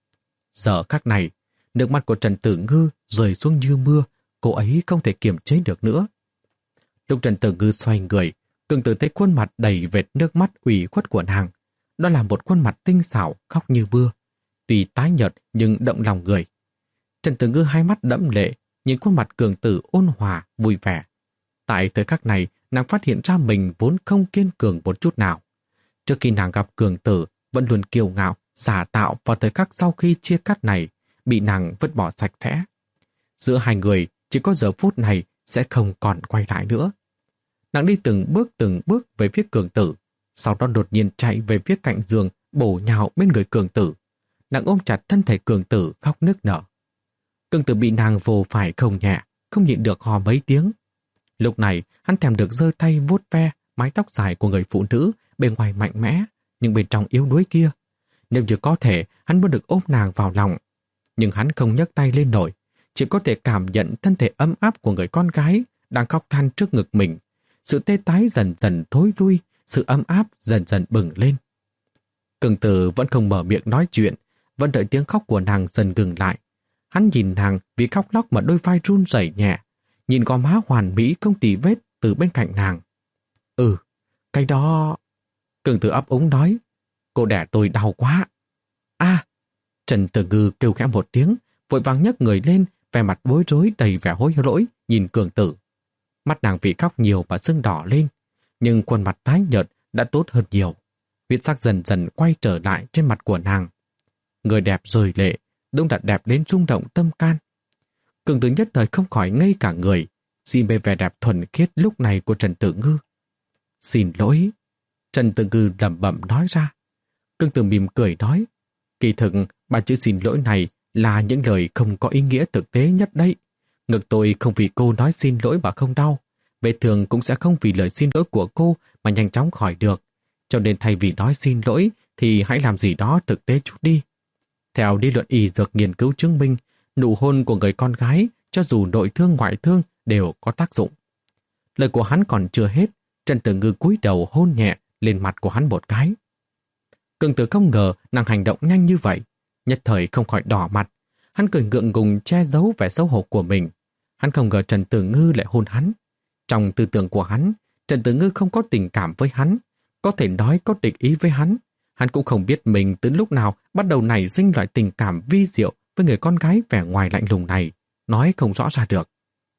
Giờ khắc này, nước mắt của Trần Tử Ngư rơi xuống như mưa, cô ấy không thể kiềm chế được nữa. Lúc Trần Tử Ngư xoay người, Cường Tử thấy khuôn mặt đầy vệt nước mắt ủy khuất của nàng. Đó là một khuôn mặt tinh xảo, khóc như mưa, tuy tái nhợt nhưng động lòng người. Trần Tử Ngư hai mắt đẫm lệ, nhìn khuôn mặt Cường Tử ôn hòa, vui vẻ. Tại thời khắc này, nàng phát hiện ra mình vốn không kiên cường một chút nào. Trước khi nàng gặp Cường Tử, vẫn luôn kiêu ngạo, giả tạo vào thời khắc sau khi chia cắt này, bị nàng vứt bỏ sạch sẽ. Giữa hai người, chỉ có giờ phút này sẽ không còn quay lại nữa. Nàng đi từng bước từng bước về phía Cường Tử, sau đó đột nhiên chạy về phía cạnh giường, bổ nhào bên người Cường Tử. Nàng ôm chặt thân thể Cường Tử khóc nức nở. Cường Tử bị nàng vồ phải không nhẹ, không nhịn được hò mấy tiếng. Lúc này, hắn thèm được giơ tay vuốt ve mái tóc dài của người phụ nữ bên ngoài mạnh mẽ, nhưng bên trong yếu đuối kia. Nếu như có thể, hắn muốn được ôm nàng vào lòng. Nhưng hắn không nhấc tay lên nổi, chỉ có thể cảm nhận thân thể ấm áp của người con gái đang khóc than trước ngực mình. Sự tê tái dần dần thối lui, sự ấm áp dần dần bừng lên. Cường Tử vẫn không mở miệng nói chuyện, vẫn đợi tiếng khóc của nàng dần ngừng lại. Hắn nhìn nàng vì khóc lóc mà đôi vai run rẩy nhẹ, nhìn gò má hoàn mỹ không tì vết từ bên cạnh nàng. Ừ, cái đó... Cường Tử ấp úng nói, cô đẻ tôi đau quá. À, Trần Tử Ngư kêu khẽ một tiếng, vội vàng nhấc người lên, vẻ mặt bối rối đầy vẻ hối lỗi, nhìn Cường Tử. Mắt nàng vì khóc nhiều mà sưng đỏ lên, nhưng khuôn mặt tái nhợt đã tốt hơn nhiều. Huyết sắc dần dần quay trở lại trên mặt của nàng. Người đẹp rơi lệ, đúng là đẹp đến rung động tâm can. Cường Tử nhất thời không khỏi ngây cả người, xin về vẻ đẹp thuần khiết lúc này của Trần Tử Ngư. Xin lỗi, Trần Tử Ngư lẩm bẩm nói ra. Cường Tử mỉm cười nói, kỳ thực ba chữ xin lỗi này là những lời không có ý nghĩa thực tế nhất đấy. Ngực tôi không vì cô nói xin lỗi mà không đau, vết thương cũng sẽ không vì lời xin lỗi của cô mà nhanh chóng khỏi được. Cho nên thay vì nói xin lỗi thì hãy làm gì đó thực tế chút đi. Theo lý luận y dược nghiên cứu chứng minh, nụ hôn của người con gái, cho dù nội thương ngoại thương, đều có tác dụng. Lời của hắn còn chưa hết, Trần Tử Ngư cúi đầu hôn nhẹ lên mặt của hắn một cái. Cường Tử không ngờ nàng hành động nhanh như vậy, nhất thời không khỏi đỏ mặt. Hắn cười ngượng ngùng che giấu vẻ xấu hổ của mình. Hắn không ngờ Trần Tử Ngư lại hôn hắn. Trong tư tưởng của hắn, Trần Tử Ngư không có tình cảm với hắn, có thể nói có địch ý với hắn. Hắn cũng không biết mình từ lúc nào bắt đầu nảy sinh loại tình cảm vi diệu với người con gái vẻ ngoài lạnh lùng này, nói không rõ ra được.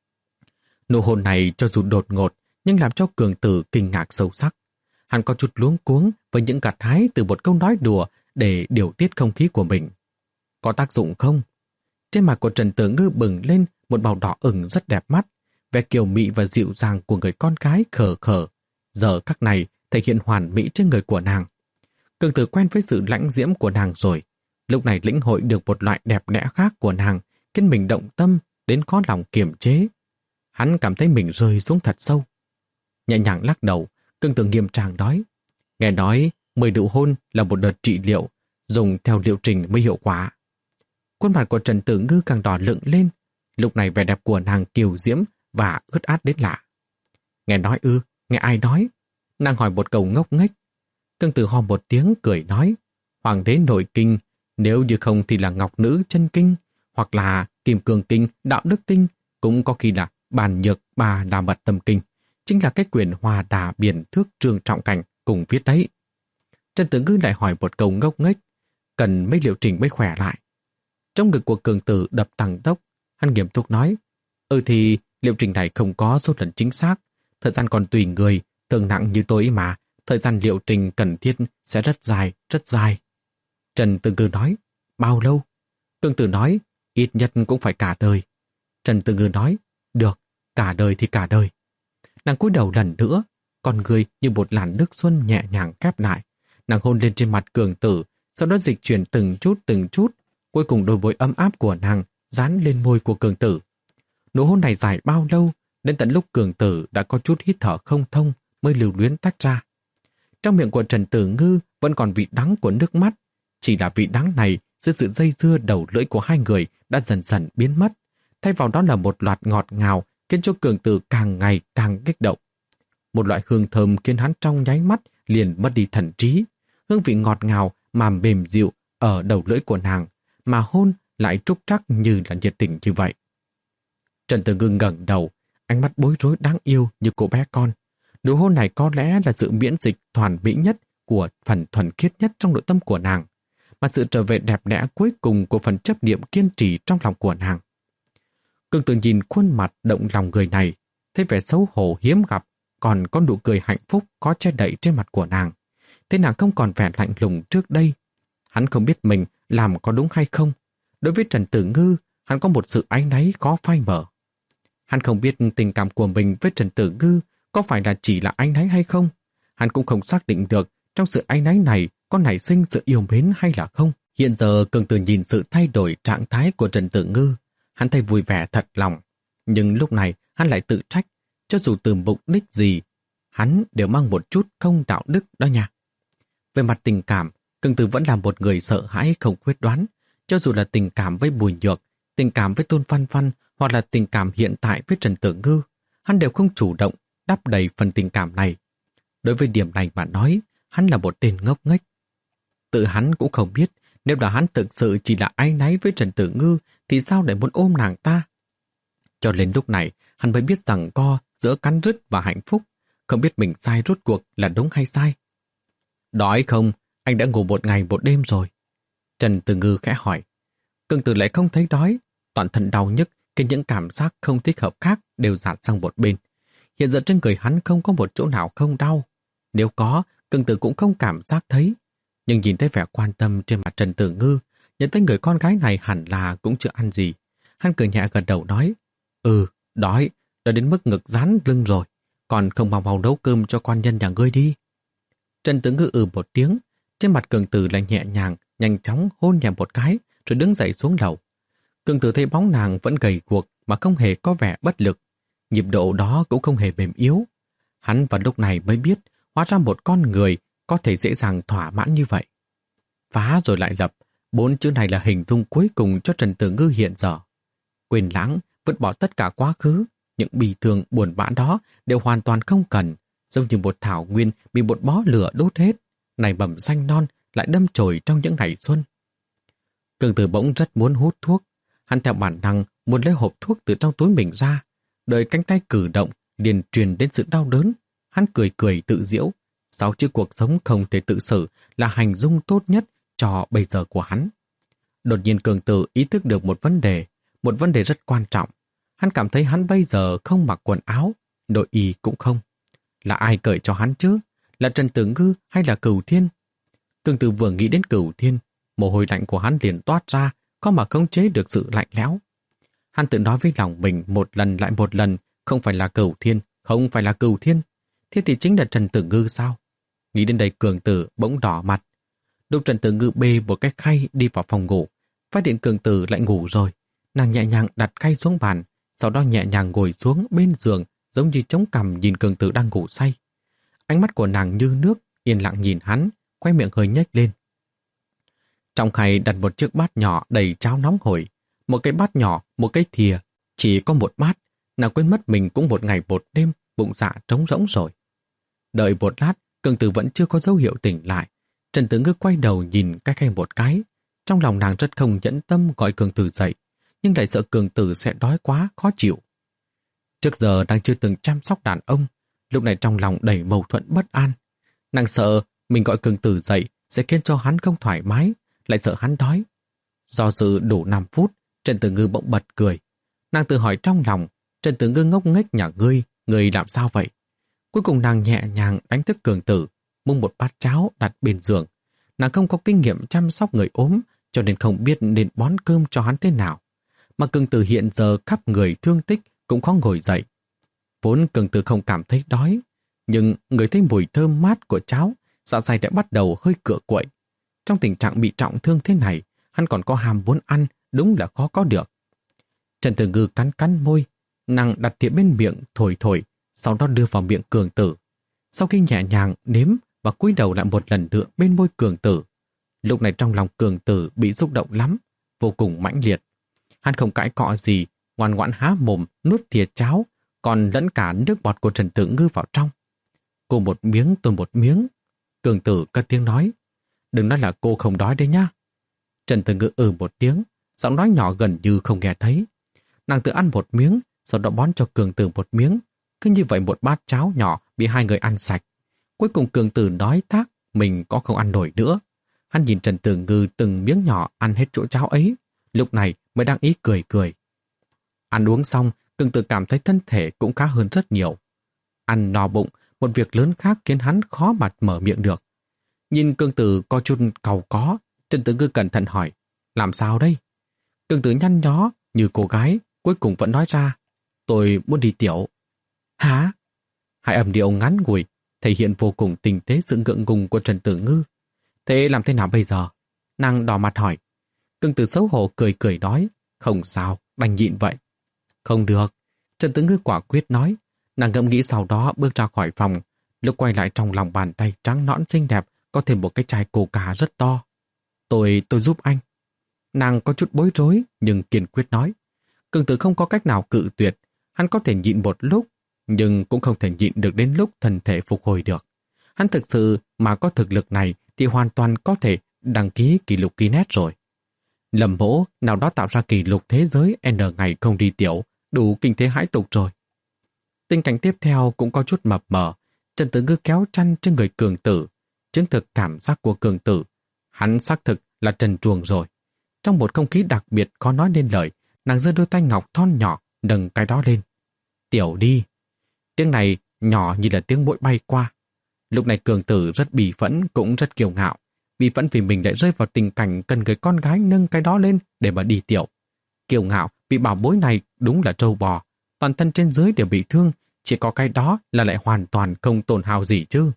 Nụ hôn này cho dù đột ngột, nhưng làm cho Cường Tử kinh ngạc sâu sắc. Hắn có chút luống cuống với những gặt hái từ một câu nói đùa để điều tiết không khí của mình. Có tác dụng không? Trên mặt của Trần Tử Ngư bừng lên một màu đỏ ửng rất đẹp mắt, vẻ kiều mị và dịu dàng của người con gái khờ khờ. Giờ các này thể hiện hoàn mỹ trên người của nàng. Cường Tử quen với sự lãnh diễm của nàng rồi, lúc này lĩnh hội được một loại đẹp đẽ khác của nàng, khiến mình động tâm đến khó lòng kiềm chế. Hắn cảm thấy mình rơi xuống thật sâu. Nhẹ nhàng lắc đầu, Cường Tử nghiêm trang nói, nghe nói mười nụ hôn là một đợt trị liệu, dùng theo liệu trình mới hiệu quả. Khuôn mặt của Trần Tử Ngư càng đỏ lựng lên, lúc này vẻ đẹp của nàng kiều diễm và ướt át đến lạ. Nghe nói ư, nghe ai nói? Nàng hỏi một câu ngốc nghếch. Cường Tử ho một tiếng cười nói, hoàng đế nội kinh, nếu như không thì là ngọc nữ chân kinh, hoặc là kim cương kinh, đạo đức kinh, cũng có khi là bàn nhược bà đà mật tâm kinh, chính là cái quyển hòa đà biển thước trương trọng cảnh cùng viết đấy. Trần Tử Ngư lại hỏi một câu ngốc nghếch, cần mấy liệu trình mới khỏe lại. Trong ngực của Cường Tử đập tăng tốc, hắn nghiêm túc nói, ừ thì liệu trình này không có số lần chính xác, thời gian còn tùy người, thường nặng như tôi mà, thời gian liệu trình cần thiết sẽ rất dài, rất dài. Trần Tử Ngư nói, bao lâu? Cường Tử nói, ít nhất cũng phải cả đời. Trần Tử Ngư nói, được, cả đời thì cả đời. Nàng cúi đầu lần nữa, con người như một làn nước xuân nhẹ nhàng khép lại. Nàng hôn lên trên mặt Cường Tử, sau đó dịch chuyển từng chút từng chút, cuối cùng đôi môi ấm áp của nàng dán lên môi của Cường Tử. Nụ hôn này dài bao lâu, đến tận lúc Cường Tử đã có chút hít thở không thông mới lưu luyến tách ra. Trong miệng của Trần Tử Ngư vẫn còn vị đắng của nước mắt, chỉ là vị đắng này dưới sự dây dưa đầu lưỡi của hai người đã dần dần biến mất, thay vào đó là một loạt ngọt ngào khiến cho Cường Tử càng ngày càng kích động. Một loại hương thơm khiến hắn trong nháy mắt liền mất đi thần trí, hương vị ngọt ngào mà mềm dịu ở đầu lưỡi của nàng, mà hôn lại trúc trắc như là nhiệt tình như vậy. Trần Tử Ngư ngẩng đầu, ánh mắt bối rối đáng yêu như cô bé con. Nụ hôn này có lẽ là sự miễn dịch hoàn mỹ nhất của phần thuần khiết nhất trong nội tâm của nàng, mà sự trở về đẹp đẽ cuối cùng của phần chấp niệm kiên trì trong lòng của nàng. Cương Tử nhìn khuôn mặt động lòng người này, thấy vẻ xấu hổ hiếm gặp, còn có nụ cười hạnh phúc có che đậy trên mặt của nàng. Thế nàng không còn vẻ lạnh lùng trước đây. Hắn không biết mình làm có đúng hay không. Đối với Trần Tử Ngư, hắn có một sự áy náy khó phai mở. Hắn không biết tình cảm của mình với Trần Tử Ngư có phải là chỉ là áy náy hay không. Hắn cũng không xác định được trong sự áy náy này có nảy sinh sự yêu mến hay là không. Hiện giờ Cường Tử nhìn sự thay đổi trạng thái của Trần Tử Ngư, hắn thấy vui vẻ thật lòng. Nhưng lúc này hắn lại tự trách, cho dù từ mục đích gì, hắn đều mang một chút không đạo đức đó nha. Về mặt tình cảm, Cường Tử vẫn là một người sợ hãi không quyết đoán. Cho dù là tình cảm với Bùi Nhược, tình cảm với Tôn Văn Văn hoặc là tình cảm hiện tại với Trần Tử Ngư, hắn đều không chủ động đắp đầy phần tình cảm này. Đối với điểm này mà nói, hắn là một tên ngốc nghếch. Tự hắn cũng không biết, nếu là hắn thực sự chỉ là áy náy với Trần Tử Ngư thì sao lại muốn ôm nàng ta. Cho đến lúc này, hắn mới biết rằng co giữa cắn rứt và hạnh phúc, không biết mình sai rốt cuộc là đúng hay sai. Đói không? Anh đã ngủ một ngày một đêm rồi. Trần Tử Ngư khẽ hỏi. Cường Tử lại không thấy đói, toàn thân đau nhức khi những cảm giác không thích hợp khác đều dạt sang một bên. Hiện giờ trên người hắn không có một chỗ nào không đau. Nếu có, Cường Tử cũng không cảm giác thấy. Nhưng nhìn thấy vẻ quan tâm trên mặt Trần Tử Ngư, nhận thấy người con gái này hẳn là cũng chưa ăn gì. Hắn cười nhẹ gật đầu nói, ừ, đói, đã đến mức ngực rán lưng rồi, còn không mau mau nấu cơm cho quan nhân nhà ngươi đi. Trần Tử Ngư ừ một tiếng, trên mặt Cường Tử lại nhẹ nhàng, nhanh chóng hôn nhẹ một cái, rồi đứng dậy xuống lầu. Cường Tử thấy bóng nàng vẫn gầy guộc mà không hề có vẻ bất lực, nhịp độ đó cũng không hề mềm yếu. Hắn vào lúc này mới biết, hóa ra một con người có thể dễ dàng thỏa mãn như vậy. Phá rồi lại lập, bốn chữ này là hình dung cuối cùng cho Trần Tử Ngư hiện giờ. Quên lãng, vứt bỏ tất cả quá khứ, những bì thương buồn bã đó đều hoàn toàn không cần, giống như một thảo nguyên bị một bó lửa đốt hết, này bầm xanh non lại đâm chồi trong những ngày xuân. Cường Tử bỗng rất muốn hút thuốc, hắn theo bản năng muốn lấy hộp thuốc từ trong túi mình ra, đợi cánh tay cử động liền truyền đến sự đau đớn. Hắn cười cười tự giễu, sáu chữ cuộc sống không thể tự xử là hành dung tốt nhất cho bây giờ của hắn. Đột nhiên Cường Tử ý thức được một vấn đề, một vấn đề rất quan trọng. Hắn cảm thấy hắn bây giờ không mặc quần áo, nội y cũng không. Là ai cởi cho hắn chứ? Là Trần Tử Ngư hay là Cửu Thiên? Cường Tử vừa nghĩ đến Cửu Thiên, mồ hôi lạnh của hắn liền toát ra, có mà khống chế được sự lạnh lẽo. Hắn tự nói với lòng mình một lần lại một lần, không phải là Cửu Thiên, không phải là Cửu Thiên. Thế thì chính là Trần Tử Ngư sao? Nghĩ đến đây Cường Tử bỗng đỏ mặt. Lúc Trần Tử Ngư bê một cái khay đi vào phòng ngủ, phát hiện Cường Tử lại ngủ rồi. Nàng nhẹ nhàng đặt khay xuống bàn, sau đó nhẹ nhàng ngồi xuống bên giường, giống như chống cằm nhìn Cường Tử đang ngủ say. Ánh mắt của nàng như nước, yên lặng nhìn hắn, quay miệng hơi nhếch lên. Trong khay đặt một chiếc bát nhỏ đầy cháo nóng hổi, một cái bát nhỏ, một cái thìa, chỉ có một bát. Nàng quên mất mình cũng một ngày một đêm, bụng dạ trống rỗng rồi. Đợi một lát, Cường Tử vẫn chưa có dấu hiệu tỉnh lại. Trần Tử Ngư quay đầu nhìn cái khay một cái. Trong lòng nàng rất không nhẫn tâm gọi Cường Tử dậy, nhưng lại sợ Cường Tử sẽ đói quá, khó chịu. Trước giờ nàng chưa từng chăm sóc đàn ông, lúc này trong lòng đầy mâu thuẫn bất an. Nàng sợ mình gọi Cường Tử dậy sẽ khiến cho hắn không thoải mái, lại sợ hắn đói. Do dự đủ năm phút, Trần Tử Ngư bỗng bật cười. Nàng tự hỏi trong lòng, Trần Tử Ngư ngốc nghếch nhà ngươi, ngươi làm sao vậy? Cuối cùng nàng nhẹ nhàng đánh thức Cường Tử, múc một bát cháo đặt bên giường. Nàng không có kinh nghiệm chăm sóc người ốm, cho nên không biết nên bón cơm cho hắn thế nào. Mà Cường Tử hiện giờ khắp người thương tích cũng khó ngồi dậy. Vốn Cường Tử không cảm thấy đói, nhưng người thấy mùi thơm mát của cháo, dạ dày đã bắt đầu hơi cựa quậy. Trong tình trạng bị trọng thương thế này, hắn còn có ham muốn ăn, đúng là khó có được. Trần Tử Ngư cắn cắn môi, nàng đặt thìa bên miệng thổi thổi, sau đó đưa vào miệng Cường Tử. Sau khi nhẹ nhàng nếm và cúi đầu lại một lần nữa bên môi Cường Tử, lúc này trong lòng Cường Tử bị xúc động lắm, vô cùng mãnh liệt. Hắn không cãi cọ gì, ngoan ngoãn há mồm nuốt thìa cháo, còn lẫn cả nước bọt của Trần Tử Ngư vào trong. Cô một miếng tôi một miếng. Cường Tử cất tiếng nói, đừng nói là cô không đói đấy nhá. Trần Tử Ngư ừ một tiếng, giọng nói nhỏ gần như không nghe thấy. Nàng tự ăn một miếng, sau đó bón cho Cường Tử một miếng. Cứ như vậy một bát cháo nhỏ bị hai người ăn sạch. Cuối cùng Cường Tử nói thác mình có không ăn nổi nữa. Hắn nhìn Trần Tử Ngư từng miếng nhỏ ăn hết chỗ cháo ấy, lúc này mới đang ý cười cười. Ăn uống xong, Cường Tử cảm thấy thân thể cũng khá hơn rất nhiều. Ăn no bụng, một việc lớn khác khiến hắn khó mà mở miệng được. Nhìn Cường Tử có chút cau có, Trần Tử Ngư cẩn thận hỏi, làm sao đây? Cường Tử nhăn nhó như cô gái, cuối cùng vẫn nói ra, tôi muốn đi tiểu. Hả? Hai âm điệu ngắn ngủi, thể hiện vô cùng tình tế sự ngượng ngùng của Trần Tử Ngư. Thế làm thế nào bây giờ? Nàng đỏ mặt hỏi. Cường Tử xấu hổ cười cười nói, không sao, đành nhịn vậy. Không được, Trần Tử Ngư quả quyết nói. Nàng ngẫm nghĩ sau đó bước ra khỏi phòng, lúc quay lại trong lòng bàn tay trắng nõn xinh đẹp có thêm một cái chai coca rất to. Tôi, tôi giúp anh. Nàng có chút bối rối nhưng kiên quyết nói. Cường Tử không có cách nào cự tuyệt, hắn có thể nhịn một lúc, nhưng cũng không thể nhịn được đến lúc thân thể phục hồi được. Hắn thực sự mà có thực lực này thì hoàn toàn có thể đăng ký kỷ lục Guinness rồi. Lâm Mỗ nào đó tạo ra kỷ lục thế giới N ngày không đi tiểu, đủ kinh thế hãi tục rồi. Tình cảnh tiếp theo cũng có chút mập mờ. Trần Tử Ngư kéo chăn trên người Cường Tử, chứng thực cảm giác của Cường Tử. Hắn xác thực là trần truồng rồi. Trong một không khí đặc biệt khó nói nên lời, nàng giơ đôi tay ngọc thon nhỏ nâng cái đó lên. Tiểu đi. Tiếng này nhỏ như là tiếng muỗi bay qua. Lúc này Cường Tử rất bỉ phẫn cũng rất kiêu ngạo. Bỉ phẫn vì mình lại rơi vào tình cảnh cần người con gái nâng cái đó lên để mà đi tiểu. Kiêu ngạo vì bảo bối này đúng là trâu bò. Toàn thân trên dưới đều bị thương, chỉ có cái đó là lại hoàn toàn không tổn hao gì chứ.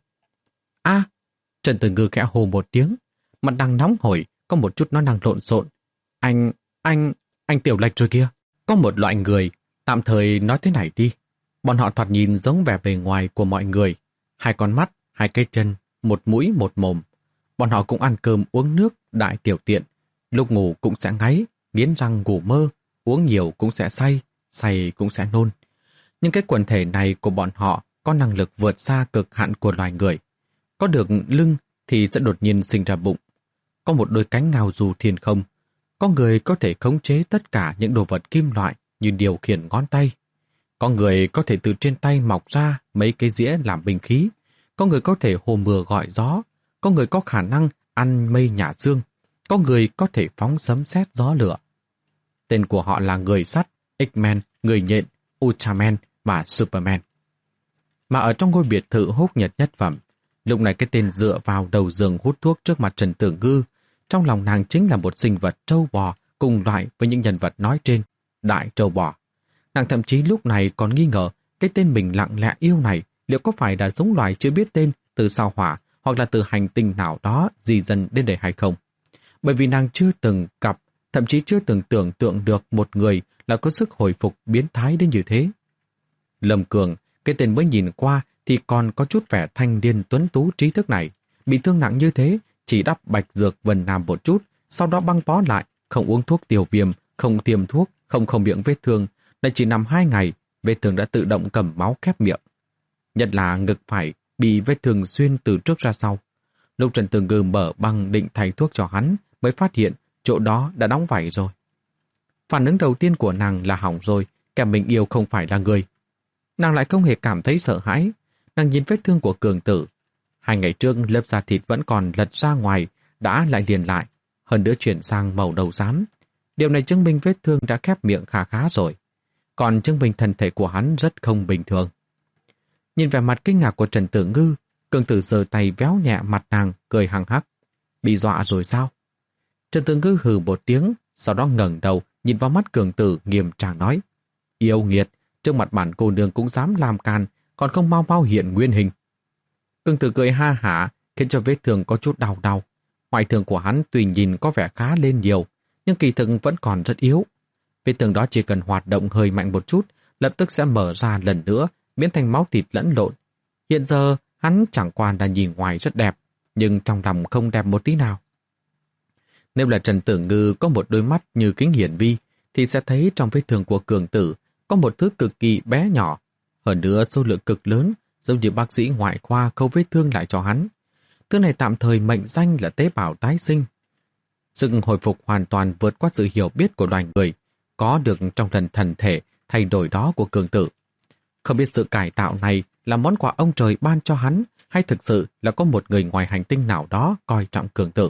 A, à, Trần Tử Ngư khẽ hô một tiếng, mặt đang nóng hổi, có một chút nó đang lộn xộn. Anh, anh, anh tiểu lệch rồi kia. Có một loại người, tạm thời nói thế này đi. Bọn họ thoạt nhìn giống vẻ bề ngoài của mọi người. Hai con mắt, hai cái chân, một mũi, một mồm. Bọn họ cũng ăn cơm uống nước, đại tiểu tiện. Lúc ngủ cũng sẽ ngáy, nghiến răng ngủ mơ, uống nhiều cũng sẽ say, say cũng sẽ nôn. Nhưng cái quần thể này của bọn họ có năng lực vượt xa cực hạn của loài người. Có được lưng thì sẽ đột nhiên sinh ra bụng. Có một đôi cánh ngao du thiên không. Có người có thể khống chế tất cả những đồ vật kim loại như điều khiển ngón tay. Có người có thể từ trên tay mọc ra mấy cái dĩa làm binh khí. Có người có thể hồ mưa gọi gió. Có người có khả năng ăn mây nhả xương. Có người có thể phóng sấm sét gió lửa. Tên của họ là người sắt, X-Men, người nhện, Ultraman và Superman. Mà ở trong ngôi biệt thự húc nhật nhất phẩm, lúc này cái tên dựa vào đầu giường hút thuốc trước mặt Trần Tử Ngư, trong lòng nàng chính là một sinh vật trâu bò cùng loại với những nhân vật nói trên, đại trâu bò. Nàng thậm chí lúc này còn nghi ngờ cái tên mình lặng lẽ yêu này liệu có phải là giống loài chưa biết tên từ sao hỏa hoặc là từ hành tinh nào đó di dân đến đây hay không. Bởi vì nàng chưa từng gặp, thậm chí chưa từng tưởng tượng được một người là có sức hồi phục biến thái đến như thế. Lâm Cường, cái tên mới nhìn qua thì còn có chút vẻ thanh niên tuấn tú trí thức này, bị thương nặng như thế, chỉ đắp bạch dược vần nam một chút, sau đó băng bó lại, không uống thuốc tiêu viêm, không tiêm thuốc, không không miệng vết thương, lại chỉ nằm hai ngày, vết thương đã tự động cầm máu khép miệng. Nhất là ngực phải bị vết thương xuyên từ trước ra sau. Lúc Trần Tử Ngư mở băng định thay thuốc cho hắn, mới phát hiện chỗ đó đã đóng vảy rồi. Phản ứng đầu tiên của nàng là hỏng rồi, kẻ mình yêu không phải là người. Nàng lại không hề cảm thấy sợ hãi. Nàng nhìn vết thương của Cường Tử. Hai ngày trước lớp da thịt vẫn còn lật ra ngoài, đã lại liền lại, hơn nữa chuyển sang màu đầu xám. Điều này chứng minh vết thương đã khép miệng khá khá rồi. Còn chứng minh thân thể của hắn rất không bình thường. Nhìn vẻ mặt kinh ngạc của Trần Tử Ngư, Cường Tử giơ tay véo nhẹ mặt nàng, cười hằng hắc. Bị dọa rồi sao? Trần Tử Ngư hừ một tiếng, sau đó ngẩng đầu, nhìn vào mắt Cường Tử nghiêm trang nói. Yêu nghiệt, trước mặt bản cô nương cũng dám làm can, còn không mau mau hiện nguyên hình. Cường Tử cười ha hả, khiến cho vết thương có chút đau đau. Ngoại thương của hắn tuy nhìn có vẻ khá lên nhiều, nhưng kỳ thực vẫn còn rất yếu. Vết thương đó chỉ cần hoạt động hơi mạnh một chút, lập tức sẽ mở ra lần nữa, biến thành máu thịt lẫn lộn. Hiện giờ, hắn chẳng qua là nhìn ngoài rất đẹp, nhưng trong lòng không đẹp một tí nào. Nếu là Trần Tử Ngư có một đôi mắt như kính hiển vi, thì sẽ thấy trong vết thương của Cường Tử có một thứ cực kỳ bé nhỏ, hơn nữa số lượng cực lớn, giống như bác sĩ ngoại khoa khâu vết thương lại cho hắn. Thứ này tạm thời mệnh danh là tế bào tái sinh. Sự hồi phục hoàn toàn vượt qua sự hiểu biết của loài người, có được trong lần thần thể thay đổi đó của cường tử. Không biết sự cải tạo này là món quà ông trời ban cho hắn hay thực sự là có một người ngoài hành tinh nào đó coi trọng cường tử.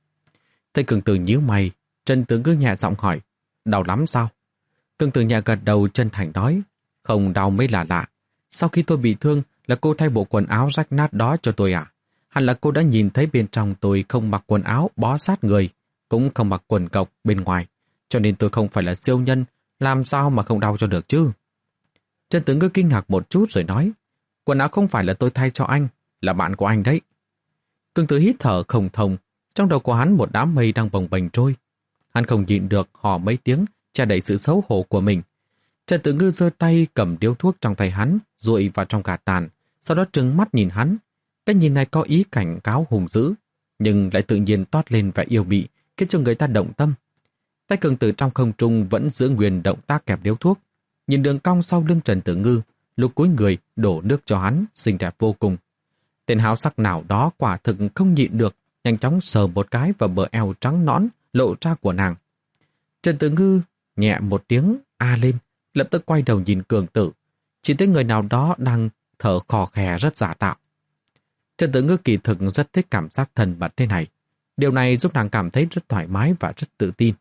Thấy cường tử nhíu mày, Trần Tử Ngư nhẹ giọng hỏi, đau lắm sao? Cường tử nhẹ gật đầu chân thành nói, không đau mới là lạ. Sau khi tôi bị thương là cô thay bộ quần áo rách nát đó cho tôi à? Hẳn là cô đã nhìn thấy bên trong tôi không mặc quần áo bó sát người, cũng không mặc quần cộc bên ngoài, cho nên tôi không phải là siêu nhân, làm sao mà không đau cho được chứ? Trần Tử Ngư kinh ngạc một chút rồi nói, quần áo không phải là tôi thay cho anh, là bạn của anh đấy. Cường tử hít thở không thông, trong đầu của hắn một đám mây đang bồng bềnh trôi. Hắn không nhịn được hò mấy tiếng, che đậy sự xấu hổ của mình. Trần Tử Ngư giơ tay cầm điếu thuốc trong tay hắn, dụi vào trong gạt tàn, sau đó trừng mắt nhìn hắn. Cái nhìn này có ý cảnh cáo hùng dữ, nhưng lại tự nhiên toát lên vẻ yêu mị, khiến cho người ta động tâm. Tay cường tử trong không trung vẫn giữ nguyên động tác kẹp điếu thuốc, nhìn đường cong sau lưng Trần Tử Ngư, lúc cúi người đổ nước cho hắn, xinh đẹp vô cùng. Tên háo sắc nào đó quả thực không nhịn được, nhanh chóng sờ một cái vào bờ eo trắng nõn lộ ra của nàng. Trần Tử Ngư nhẹ một tiếng a lên, lập tức quay đầu nhìn cường tử, chỉ thấy người nào đó đang thở khò khè rất giả tạo. Trần Tử Ngư kỳ thực rất thích cảm giác thân mật thế này. Điều này giúp nàng cảm thấy rất thoải mái và rất tự tin.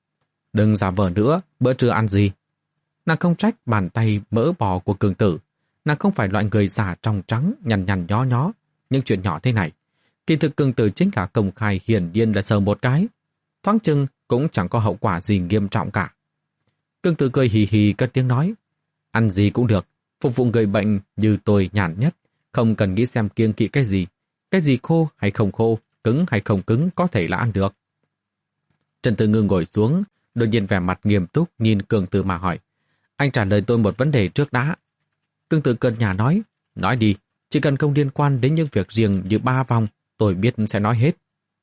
Đừng giả vờ nữa, bữa trưa ăn gì? Nàng không trách bàn tay mỡ bò của cường tử. Nàng không phải loại người giả trong trắng, nhằn nhằn nhó nhó. Những chuyện nhỏ thế này, kỳ thực cường tử chính là công khai hiển nhiên là sờ một cái. Thoáng chừng cũng chẳng có hậu quả gì nghiêm trọng cả. Cường tử cười hì hì cất tiếng nói, ăn gì cũng được, phục vụ người bệnh như tôi nhàn nhất, không cần nghĩ xem kiêng kỵ cái gì. Cái gì khô hay không khô, cứng hay không cứng có thể là ăn được. Trần Tử Ngư ngồi xuống, đột nhiên vẻ mặt nghiêm túc nhìn cường tử mà hỏi, anh trả lời tôi một vấn đề trước đã. Cường tử cợt nhả nói, nói đi, chỉ cần không liên quan đến những việc riêng như ba vòng, tôi biết sẽ nói hết.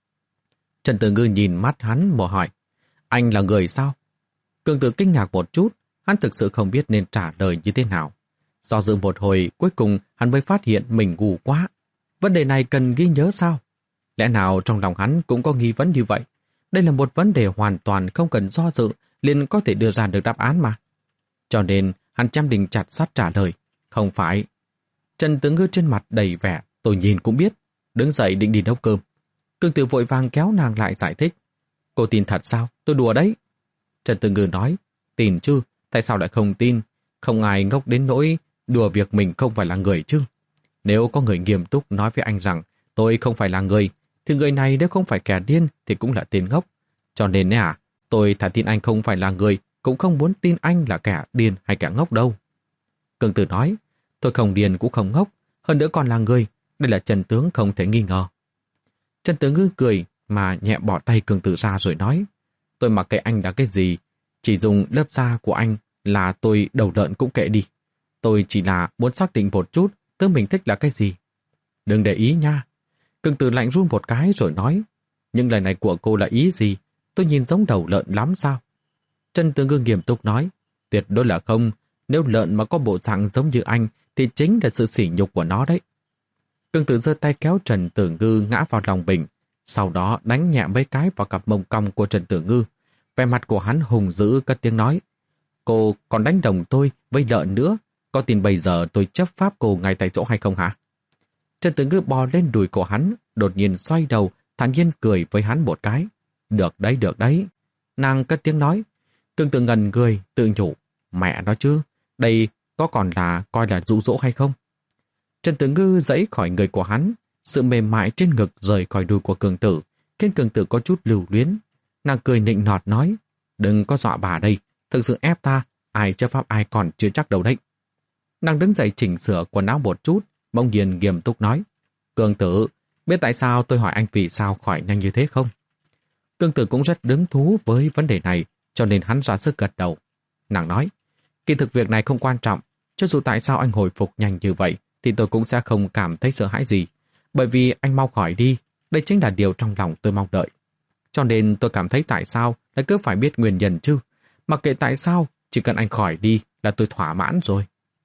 Trần Tử Ngư nhìn mắt hắn một hỏi, anh là người sao? Cường tử kinh ngạc một chút, hắn thực sự không biết nên trả lời như thế nào. Do dự một hồi, cuối cùng hắn mới phát hiện mình ngu quá. Vấn đề này cần ghi nhớ sao? Lẽ nào trong lòng hắn cũng có nghi vấn như vậy? Đây là một vấn đề hoàn toàn không cần do dự, liền có thể đưa ra được đáp án mà. Cho nên, hắn chăm định chặt sắt trả lời. Không phải. Trần Tử Ngư trên mặt đầy vẻ, tôi nhìn cũng biết. Đứng dậy định đi nấu cơm. Cường tử vội vàng kéo nàng lại giải thích. Cô tin thật sao? Tôi đùa đấy. Trần Tử Ngư nói, tin chứ, tại sao lại không tin? Không ai ngốc đến nỗi đùa việc mình không phải là người chứ. Nếu có người nghiêm túc nói với anh rằng tôi không phải là người, thì người này nếu không phải kẻ điên thì cũng là tên ngốc. Cho nên nè, tôi thà tin anh không phải là người, cũng không muốn tin anh là kẻ điên hay kẻ ngốc đâu. Cường tử nói, tôi không điên cũng không ngốc, hơn nữa còn là người, đây là chân tướng không thể nghi ngờ. Trần Tử Ngư cười mà nhẹ bỏ tay cường tử ra rồi nói, tôi mặc kệ anh là cái gì, chỉ dùng lớp da của anh là tôi đầu lợn cũng kệ đi. Tôi chỉ là muốn xác định một chút tự mình thích là cái gì. Đừng để ý nha. Cường tử lạnh run một cái rồi nói, những lời này của cô là ý gì? Tôi nhìn giống đầu lợn lắm sao? Trần Tử Ngư nghiêm túc nói, tuyệt đối là không. Nếu lợn mà có bộ dạng giống như anh thì chính là sự sỉ nhục của nó đấy. Cường tử giơ tay kéo Trần Tử Ngư ngã vào lòng bình, sau đó đánh nhẹ mấy cái vào cặp mông cong của Trần Tử Ngư. Vẻ mặt của hắn hùng dữ cất tiếng nói, cô còn đánh đồng tôi với lợn nữa, có tin bây giờ tôi chấp pháp cô ngay tại chỗ hay không hả? Trần Tử Ngư bò lên đùi của hắn, đột nhiên xoay đầu, thản nhiên cười với hắn một cái. Được đấy, được đấy. Nàng cất tiếng nói. Cường tử ngần người, tự nhủ. Mẹ nó chứ, đây có còn là coi là dụ dỗ hay không? Trần Tử Ngư giãy khỏi người của hắn, sự mềm mại trên ngực rời khỏi đùi của cường tử, khiến cường tử có chút lưu luyến. Nàng cười nịnh nọt nói, đừng có dọa bà đây, thực sự ép ta, ai chấp pháp ai còn chưa chắc đâu đấy. Nàng đứng dậy chỉnh sửa quần áo một chút, bỗng nhiên nghiêm túc nói, cường tử, biết tại sao tôi hỏi anh vì sao khỏi nhanh như thế không? Cường tử cũng rất hứng thú với vấn đề này, cho nên hắn ra sức gật đầu. Nàng nói, kỳ thực việc này không quan trọng, cho dù tại sao anh hồi phục nhanh như vậy, thì tôi cũng sẽ không cảm thấy sợ hãi gì, bởi vì anh mau khỏi đi, đây chính là điều trong lòng tôi mong đợi. Cho nên tôi cảm thấy tại sao lại cứ phải biết nguyên nhân chứ, mặc kệ tại sao, chỉ cần anh khỏi đi là tôi thỏa mãn rồi.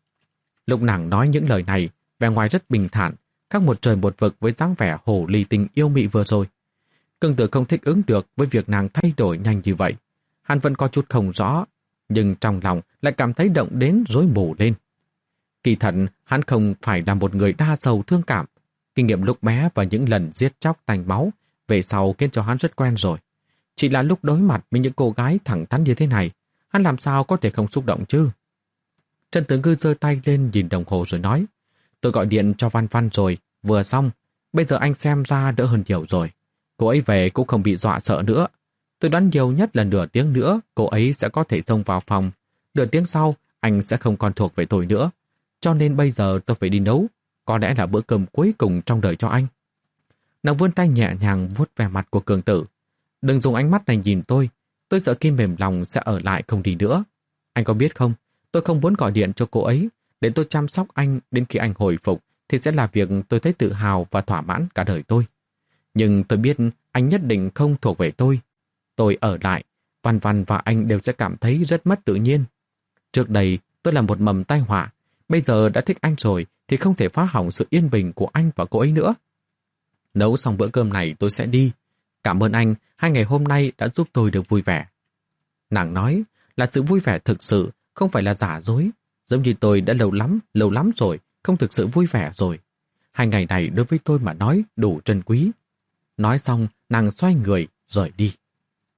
Lúc nàng nói những lời này, vẻ ngoài rất bình thản, khác một trời một vực với dáng vẻ hồ ly tinh yêu mị vừa rồi. Cường tử không thích ứng được với việc nàng thay đổi nhanh như vậy. Hắn vẫn có chút không rõ, nhưng trong lòng lại cảm thấy động đến rối mù lên. Kỳ thật, hắn không phải là một người đa sầu thương cảm. Kinh nghiệm lúc bé và những lần giết chóc tanh máu về sau khiến cho hắn rất quen rồi. Chỉ là lúc đối mặt với những cô gái thẳng thắn như thế này, hắn làm sao có thể không xúc động chứ? Trần Tử Ngư giơ tay lên nhìn đồng hồ rồi nói, tôi gọi điện cho Văn Văn rồi, vừa xong, bây giờ anh xem ra đỡ hơn nhiều rồi. Cô ấy về cũng không bị dọa sợ nữa. Tôi đoán nhiều nhất là nửa tiếng nữa cô ấy sẽ có thể xông vào phòng. Nửa tiếng sau, anh sẽ không còn thuộc về tôi nữa. Cho nên bây giờ tôi phải đi nấu. Có lẽ là bữa cơm cuối cùng trong đời cho anh. Nàng vươn tay nhẹ nhàng vuốt vẻ mặt của Cường Tử. Đừng dùng ánh mắt này nhìn tôi. Tôi sợ Kim mềm lòng sẽ ở lại không đi nữa. Anh có biết không, tôi không muốn gọi điện cho cô ấy. Để tôi chăm sóc anh đến khi anh hồi phục thì sẽ là việc tôi thấy tự hào và thỏa mãn cả đời tôi. Nhưng tôi biết anh nhất định không thuộc về tôi. Tôi ở lại, Văn Văn và anh đều sẽ cảm thấy rất mất tự nhiên. Trước đây tôi là một mầm tai họa. Bây giờ đã thích anh rồi thì không thể phá hỏng sự yên bình của anh và cô ấy nữa. Nấu xong bữa cơm này tôi sẽ đi. Cảm ơn anh, hai ngày hôm nay đã giúp tôi được vui vẻ. Nàng nói là sự vui vẻ thực sự, không phải là giả dối. Giống như tôi đã lâu lắm, lâu lắm rồi, không thực sự vui vẻ rồi. Hai ngày này đối với tôi mà nói đủ trân quý. Nói xong, nàng xoay người, rời đi.